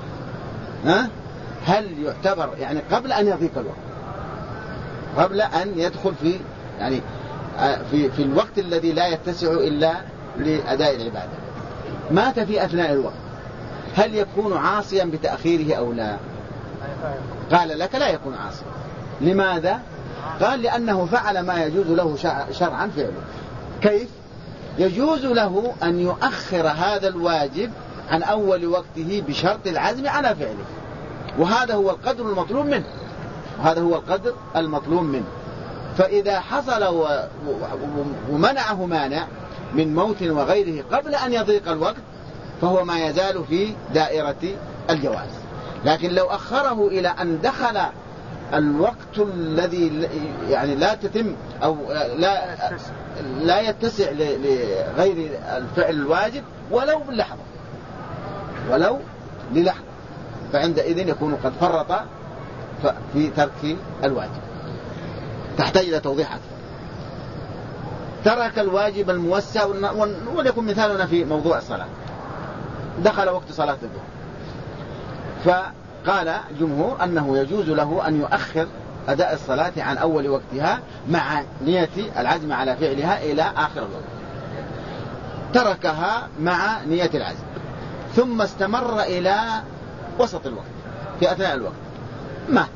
A: هل يعتبر يعني قبل أن يضيق الوقت، قبل أن يدخل في يعني في الوقت الذي لا يتسع إلا لأداء العبادة، مات في أثناء الوقت، هل يكون عاصيا بتأخيره أو لا؟ قال لك لا يكون عاصيا. لماذا؟ قال لأنه فعل ما يجوز له شرعا فعله. كيف؟ يجوز له أن يؤخر هذا الواجب عن أول وقته بشرط العزم على فعله، وهذا هو القدر المطلوب منه، وهذا هو القدر المطلوب منه. فإذا حصل ومنعه مانع من موت وغيره قبل أن يضيق الوقت، فهو ما يزال في دائرة الجواز. لكن لو أخره إلى أن دخل الوقت الذي يعني لا تتم أو لا يتسع لغير الفعل الواجب ولو باللحظة، ولو للحظة، فعندئذ يكون قد فرط في ترك الواجب. تحتاج إلى توضيح أكثر. ترك الواجب الموسع، وليكن مثالنا في موضوع الصلاة، دخل وقت صلاة الظهر، فقال جمهور أنه يجوز له أن يؤخر أداء الصلاة عن أول وقتها مع نية العزم على فعلها إلى آخر الوقت. تركها مع نية العزم، ثم استمر إلى وسط الوقت في أثناء الوقت مات،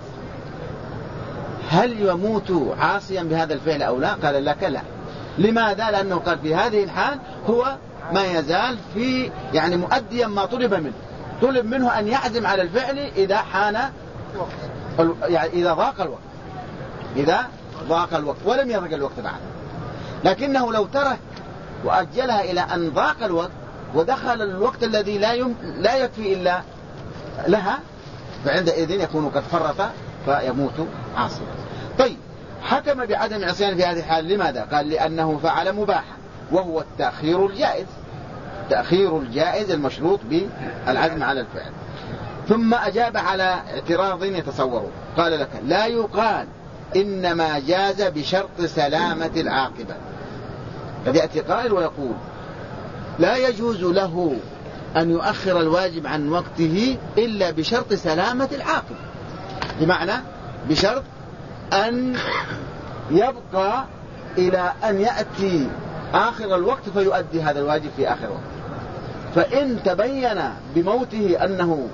A: هل يموت عاصيا بهذا الفعل أو لا؟ قال لك لا. لماذا؟ لأنه قال في هذه الحال هو ما يزال في يعني مؤديا ما طلب منه، طلب منه أن يعزم على الفعل إذا حان يعني إذا ضاق الوقت، إذا ضاق الوقت ولم يضق الوقت بعد. لكنه لو ترك وأجلها إلى أن ضاق الوقت ودخل الوقت الذي لا يكفي إلا لها، فعندئذ يكون قد فرط فيموت عاصيا. طيب، حكم بعدم عصيان في هذه الحال. لماذا؟ قال لأنه فعل مباحا، وهو التأخير الجائز، تأخير الجائز المشروط بالعزم على الفعل. ثم أجاب على اعتراض يتصوره، قال لك لا يقال إنما جاز بشرط سلامة العاقبة. قد يأتي قائل ويقول لا يجوز له أن يؤخر الواجب عن وقته إلا بشرط سلامة العاقبة، بمعنى بشرط أن يبقى إلى أن يأتي آخر الوقت فيؤدي هذا الواجب في آخر وقت. فإن تبين بموته أنه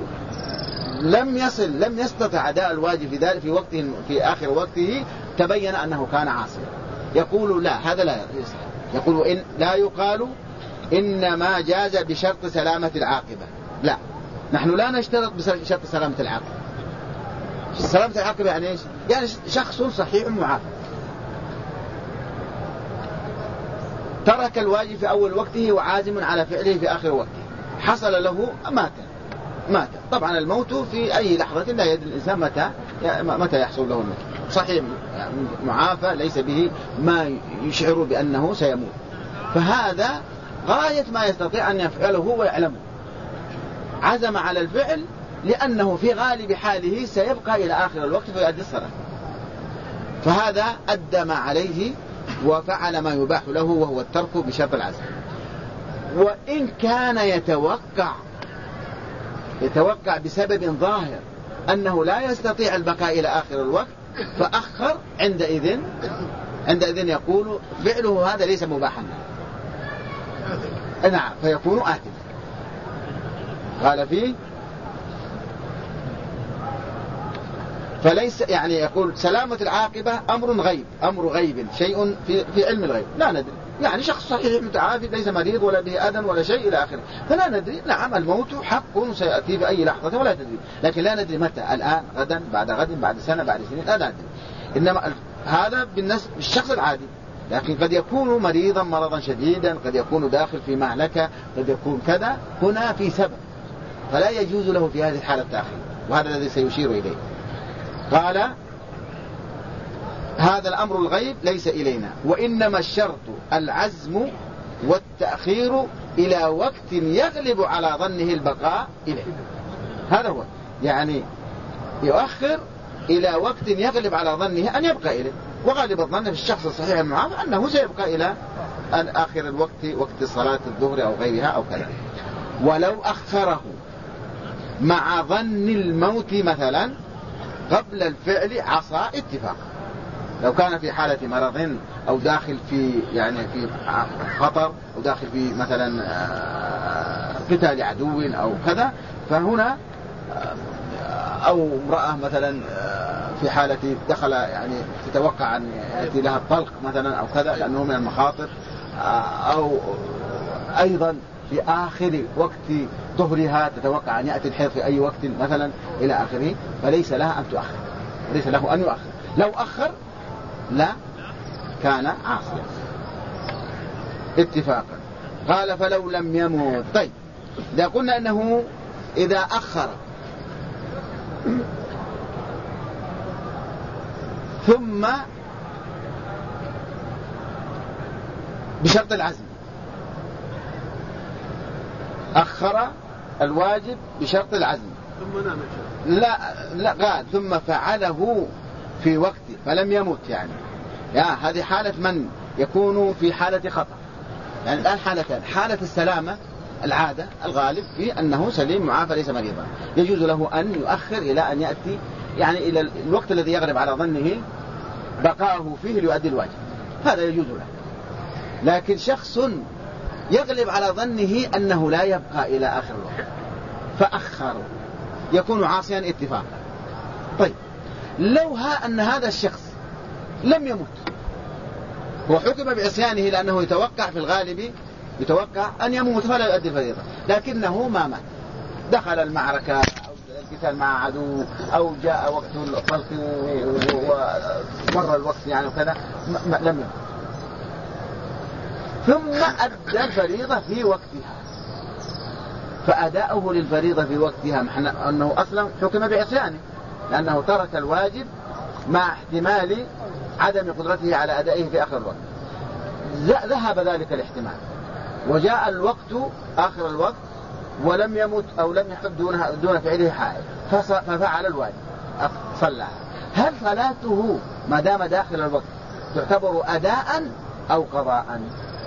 A: لم يستطع أداء الواجب في ذلك في وقته في آخر وقته، تبين أنه كان عاصيا. يقول لا، هذا لا يصح. يقول لا يقال إنما جاز بشرط سلامة العاقبة. لا، نحن لا نشترط بشرط سلامة العاقبة. سلامة العاقبة يعني إيش؟ يعني شخص صحيح معافى ترك الواجب في أول وقته وعازم على فعله في آخر وقته، حصل له مات مات. طبعا الموت في أي لحظة لا يدري الإنسان متى يحصل له الموت. صحيح معافى ليس به ما يشعر بأنه سيموت، فهذا غاية ما يستطيع أن يفعله ويعلمه، عزم على الفعل لأنه في غالب حاله سيبقى إلى آخر الوقت فيؤدي الصلاة، فهذا أدى ما عليه وفعل ما يباح له وهو الترك بشرط العزم. وإن كان يتوقع بسبب ظاهر أنه لا يستطيع البقاء إلى آخر الوقت فأخر، عندئذ يقول فعله هذا ليس مباحا، نعم، فيكون آثما. قال فيه فليس، يعني يقول سلامة العاقبة أمر غيب، شيء في علم الغيب لا ندري، يعني شخص صحيح متعافي ليس مريض ولا به أذى ولا شيء إلى آخره، فلا ندري. نعم الموت حق سيأتي بأي لحظة ولا تدري، لكن لا ندري متى، الآن، غدا، بعد غد، بعد سنة، بعد سنين، لا ندري. إنما هذا بالنسبة للشخص العادي، لكن قد يكون مريضا مرضا شديدا، قد يكون داخل في مهلكة، قد يكون كذا، هنا في سبب، فلا يجوز له في هذه الحالة التأخير، وهذا الذي سيشير إليه. قال هذا الأمر الغيب ليس إلينا، وإنما الشرط العزم والتأخير إلى وقت يغلب على ظنه البقاء إليه. هذا هو، يعني يؤخر إلى وقت يغلب على ظنه أن يبقى إليه، وغالب الظن في الشخص الصحيح المعافى أنه سيبقى إلى آخر الوقت، وقت صلاة الظهر أو غيرها أو كذا. ولو أخره مع ظن الموت مثلا قبل الفعل عصى اتفاقا، لو كان في حالة مرض أو داخل في خطر أو داخل في مثلا قتال عدو أو كذا، فهنا أو امرأة مثلا في حالة دخل تتوقع أن يأتي لها الطلق مثلا أو كذا لأنه من المخاطر، أو أيضا في آخر وقت ظهرها تتوقع أن يأتي الحيض في أي وقت مثلا إلى آخره، فليس لها أن تؤخر، ليس له أن يؤخر. لو أخر لا كان عاصيا اتفاقا. قال فلو لم يموت. طيب إذا قلنا أنه إذا أخر ثم بشرط العزم، أخر الواجب بشرط العزم، لا قال ثم فعله في وقته فلم يمت، هذه حالة من يكون في حالة خطر. يعني الآن حالتان: حالة السلامة العادة الغالب في أنه سليم معافى ليس مريضا، يجوز له أن يؤخر إلى أن يأتي إلى الوقت الذي يغلب على ظنه بقاءه فيه ليؤدي الواجب، هذا يجوز له. لكن شخص يغلب على ظنه أنه لا يبقى إلى آخر الوقت فأخر يكون عاصيا اتفاقا. طيب لو أن هذا الشخص لم يمت وحكم بعصيانه لأنه يتوقع في الغالب أن يموت فلا يؤدي الفريضة، لكنه ما مات، دخل المعركة أو القتال مع عدو أو جاء وقت الطلق ومر الوقت وكذا لم يمت، ثم أدى الفريضة في وقتها، فأداؤه للفريضة في وقتها أنه أصلا حكم بعصيانه لأنه ترك الواجب مع احتمال عدم قدرته على أدائه في آخر الوقت. ذهب ذلك الاحتمال وجاء الوقت آخر الوقت ولم يمت أو لم يحب دون فعله حائل، ففعل الواجب صلى. هل صلاته ما دام داخل الوقت تعتبر أداء أو قضاء؟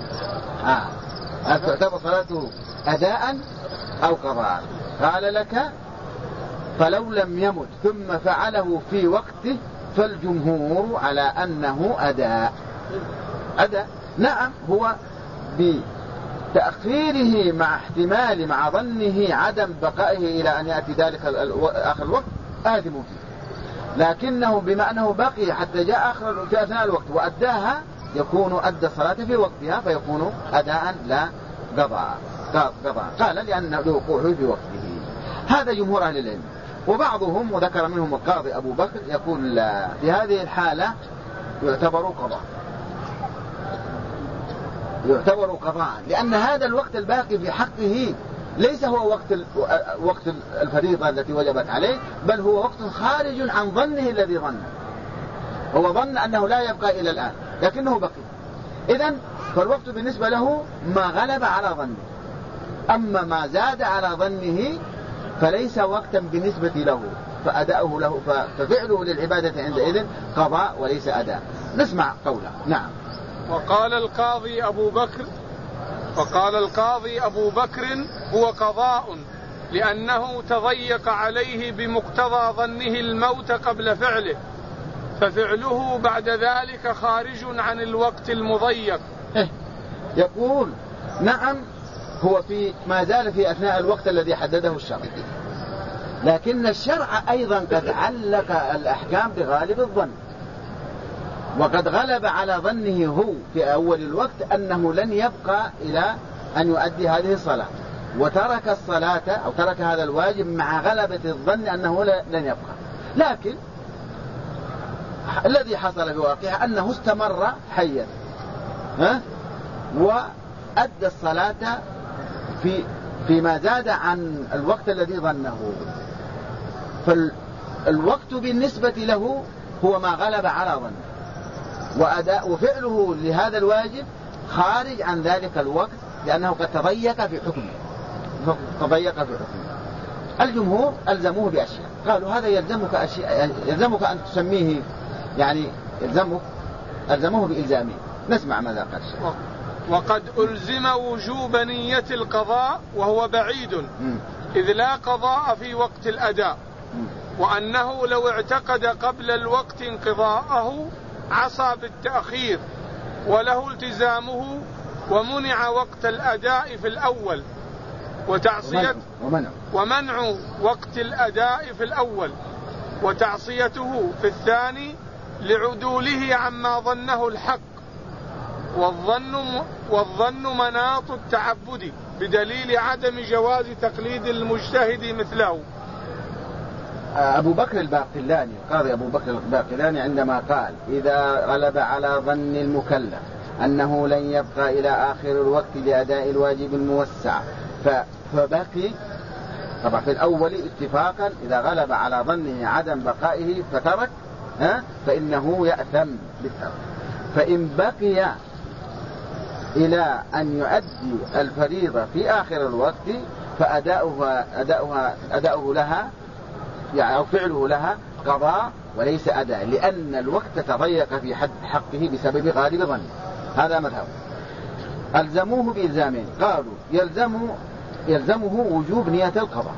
A: هل تعتبر صلاته أداء أو قضاء؟ قال لك فلو لم يمت ثم فعله في وقته فالجمهور على أنه أداء. نعم، هو بتأخيره مع احتمال مع ظنه عدم بقائه إلى أن يأتي ذلك آخر الوقت آثم فيه، لكنه بما أنه بقي حتى جاء آخر في أثناء الوقت وأداها يكون أدى الصلاة في وقتها فيكون أداء لا قضاء. قال لأن وقوعه في وقته. هذا جمهور أهل العلم، وبعضهم وذكر منهم القاضي أبو بكر يقول في هذه الحالة يعتبر قضاء، لأن هذا الوقت الباقي في حقه ليس هو وقت الفريضة التي وجبت عليه، بل هو وقت خارج عن ظنه الذي ظنه. هو ظن أنه لا يبقى إلى الآن لكنه بقي. إذن فالوقت بالنسبة له ما غلب على ظنه. أما ما زاد على ظنه فليس وقتا بالنسبة له، فأداؤه له ففعله للعبادة عندئذ قضاء وليس أداء. نسمع قوله. نعم.
B: وقال القاضي أبو بكر هو قضاء لأنه تضيق عليه بمقتضى ظنه الموت قبل فعله، ففعله بعد ذلك خارج عن الوقت المضيق.
A: يقول نعم، هو ما زال في أثناء الوقت الذي حدده الشرع، لكن الشرع أيضا قد علق الأحكام بغالب الظن، وقد غلب على ظنه هو في أول الوقت أنه لن يبقى إلى أن يؤدي هذه الصلاة، وترك الصلاة أو ترك هذا الواجب مع غلبة الظن أنه لن يبقى. لكن الذي حصل في واقعه أنه استمر حيا وأدى الصلاة فيما زاد عن الوقت الذي ظنه. فالوقت بالنسبة له هو ما غلب على ظنه، وفعله لهذا الواجب خارج عن ذلك الوقت لأنه قد تضيق في حكمه. الجمهور ألزموه بأشياء، قالوا هذا يلزمك أن تسميه، يعني ألزموه بإلزامه. نسمع ماذا قال الشيخ.
B: وقد ألزم وجوب نية القضاء وهو بعيد، إذ لا قضاء في وقت الأداء، وأنه لو اعتقد قبل الوقت انقضاءه عصى بالتأخير وله التزامه، ومنع وقت الأداء في الأول ومنع وقت الأداء في الأول وتعصيته في الثاني لعدوله عما ظنه الحق، والظن مناط التعبد بدليل عدم جواز تقليد المجتهد مثله.
A: أبو بكر الباقلاني، قاضي أبو بكر الباقلاني، عندما قال إذا غلب على ظن المكلف أنه لن يبقى إلى آخر الوقت لأداء الواجب الموسع فبقي، طبعا في الأول اتفاقا إذا غلب على ظنه عدم بقائه فترك فإنه يأثم بالترك. فإن بقي إلى أن يؤدي الفريضة في آخر الوقت فأداؤه لها يعني أو فعله لها قضاء وليس أداء، لأن الوقت تضيق في حقه بسبب غالب ظنه. هذا مذهب. ألزموه بإلزامين، قالوا يلزمه وجوب نية القضاء،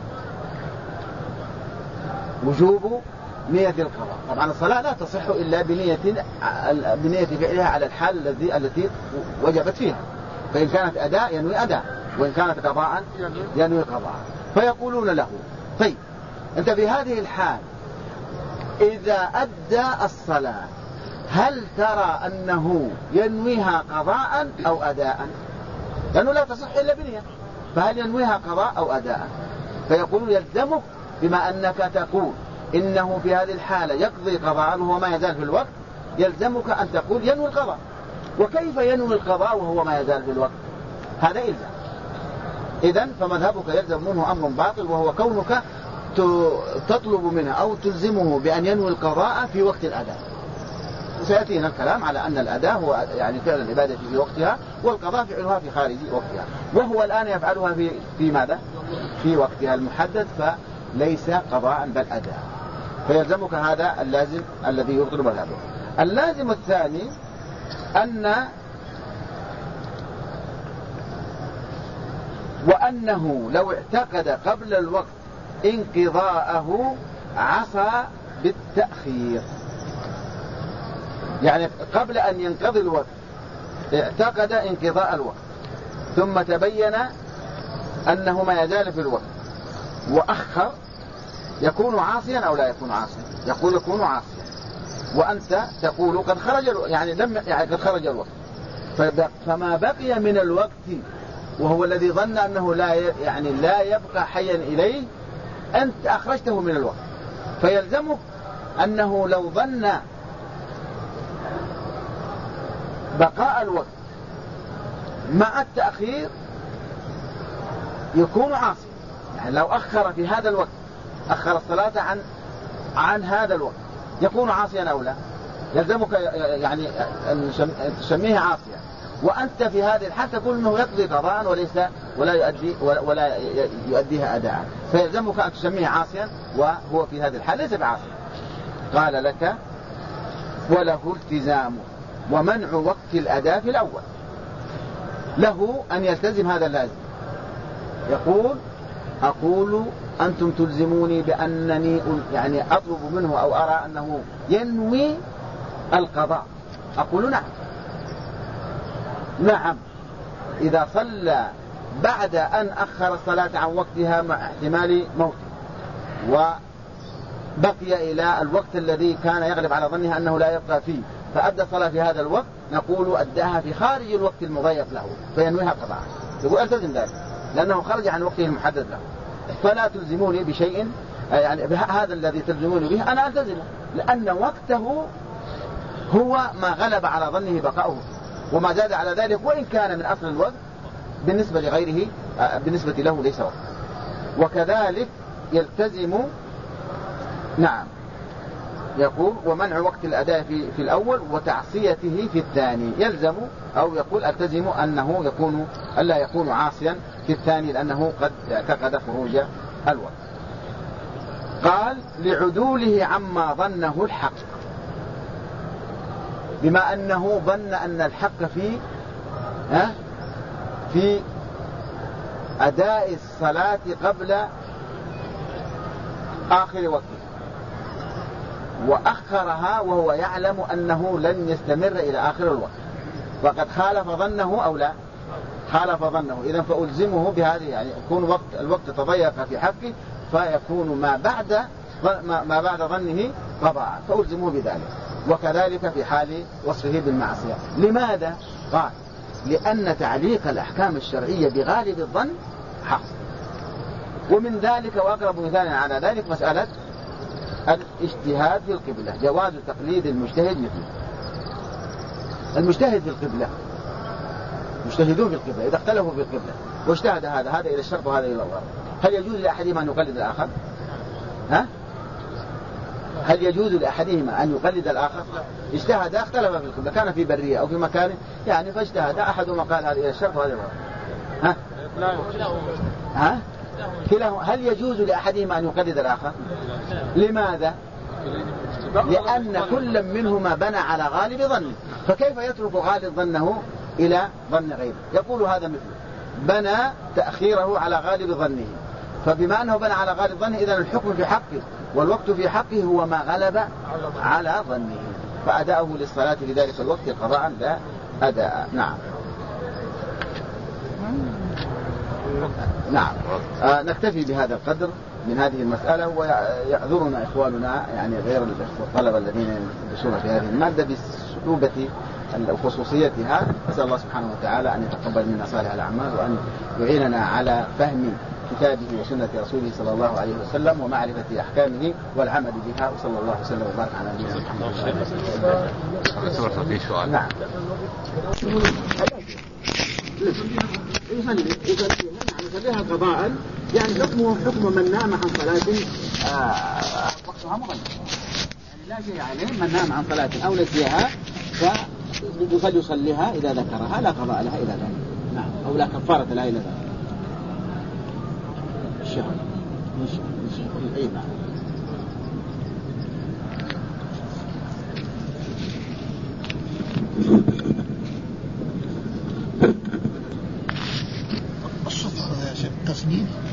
A: وجوب نية القضاء. طبعا الصلاة لا تصح إلا بنية فعلها على الحال التي وجبت فيها، فإن كانت أداء ينوي أداء، وإن كانت قضاء ينوي قضاء. فيقولون له طيب أنت في هذه الحال إذا أدى الصلاة هل ترى أنه ينويها قضاء أو أداء؟ لأنه لا تصح إلا بنية، فهل ينويها قضاء أو أداء؟ فيقولون يلزمك بما أنك تقول إنه في هذه الحالة يقضي قضاء وهو ما يزال في الوقت، يلزمك أن تقول ينوي القضاء. وكيف ينوي القضاء وهو ما يزال في الوقت؟ هذا إلزام. إذن فمذهبك يلزم منه أمر باطل، وهو كونك تطلب منه أو تلزمه بأن ينوي القضاء في وقت الأداء. سيأتينا الكلام على أن الأداء هو يعني فعل العبادة في وقتها، والقضاء فعلها في خارج وقتها، وهو الآن يفعلها في ماذا؟ في وقتها المحدد، فليس قضاء بل أداء. فيلزمك هذا اللازم الذي يبطل مذهبه. اللازم الثاني وأنه لو اعتقد قبل الوقت انقضاءه عصى بالتأخير، يعني قبل أن ينقضي الوقت اعتقد انقضاء الوقت ثم تبين أنه ما يزال في الوقت وأخر، يكون عاصيا أو لا يكون عاصيا؟ يكون عاصيا، وأنت تقول قد خرج قد خرج الوقت، فما بقي من الوقت وهو الذي ظن أنه لا يبقى حيا إليه أنت أخرجته من الوقت. فيلزمك أنه لو ظن بقاء الوقت مع التأخير يكون عاصيا. يعني لو أخر في هذا الوقت، أخر الصلاة عن هذا الوقت، يكون عاصيا أو لا؟ يلزمك يعني أن تسميه عاصيا، وأنت في هذه الحال تقول أنه يقضي قضاء ولا يؤديها أداء، فيلزمك أن تسميه عاصيا وهو في هذه الحال ليس بعاصيا. قال لك وله التزام ومنع وقت الأداء في الأول، له أن يلتزم هذا اللازم. يقول أقول أنتم تلزموني بأنني يعني أطلب منه أو أرى أنه ينوي القضاء، أقول نعم إذا صلى بعد أن أخر الصلاة عن وقتها مع احتمال موته وبقي إلى الوقت الذي كان يغلب على ظنها أنه لا يبقى فيه فأدى الصلاة في هذا الوقت، نقول أداها في خارج الوقت المضيق له فينويها قضاء. يقول ألتزم ذلك لأنه خرج عن وقته المحدد له، فلا تلزموني بشيء يعني هذا الذي تلزموني به أنا ألتزمه، لأن وقته هو ما غلب على ظنه بقاؤه وما زاد على ذلك وإن كان من أصل الوقت بالنسبة لغيره بالنسبة له ليس وقت. وكذلك يلتزم نعم يقول ومنع وقت الأداء في الأول وتعصيته في الثاني، يلزم أو يقول ألتزم أنه ألا يكون عاصيا في الثاني لأنه قد اعتقد خروج الوقت. قال لعدوله عما ظنه الحق، بما أنه ظن أن الحق في أداء الصلاة قبل آخر وقته وأخرها وهو يعلم أنه لن يستمر إلى آخر الوقت، وقد خالف ظنه أو لا خالف ظنه، إذن فألزمه بهذه يعني يكون الوقت تضيق في حقه فيكون ما بعد ظنه قضاء فألزمه بذلك. وكذلك في حال وصفه بالمعصية. لماذا؟ قال لأن تعليق الأحكام الشرعية بغالب الظن حاصل. ومن ذلك وأقرب مثال على ذلك مسألة الاجتهاد في القبلة، جواز تقليد المجتهد مثله. المجتهد في القبلة مجتهدون في القبلة إذا اختلفوا في القبلة واجتهد هذا إلى الشرق وهذا إلى الغرب، هل يجوز لأحدهما أن يقلد الآخر؟ هل يجوز لأحدهما أن يقلد الآخر؟ اجتهد اختلف في القبلة، كان في برية أو في مكان يعني فاجتهد أحدهما قال هذا إلى الشرق وهذا إلى الغرب. كلاهما هل يجوز لأحدهما أن يقلد الآخر؟ لماذا؟ لأن كل منهما بنى على غالب ظنه، فكيف يترك غالب ظنه إلى ظن غيره؟ يقول هذا مثله بنى تأخيره على غالب ظنه، فبما أنه بنى على غالب ظنه إذن الحكم في حقه والوقت في حقه هو ما غلب على ظنه، فأداؤه للصلاة في ذلك الوقت قضاء لا أداء. نعم نكتفي بهذا القدر من هذه المسألة، ويعذرنا إخواننا يعني غير الطلبة الذين يدرسون في هذه المادة بصعوبة خصوصيتها. أسأل الله سبحانه وتعالى أن يتقبل منا صالح الأعمال وأن يعيننا على فهم كتابه وسنة رسوله صلى الله عليه وسلم ومعرفة أحكامه والعمل بها، وصلى الله وسلم وبارك على نبينا محمد. نعم يخليها قضاء يعني حكمه حكم من نام عن صلاة وقتها مغلق، يعني لا شيء عليه من نام عن صلاة أو نسيها فليصليها إذا ذكرها لا قضاء لها إلى ذلك. نعم أو لا كفارة لها إلى ذلك. الشهر أي نعم.
C: الصفحة يا شيخ تسنيد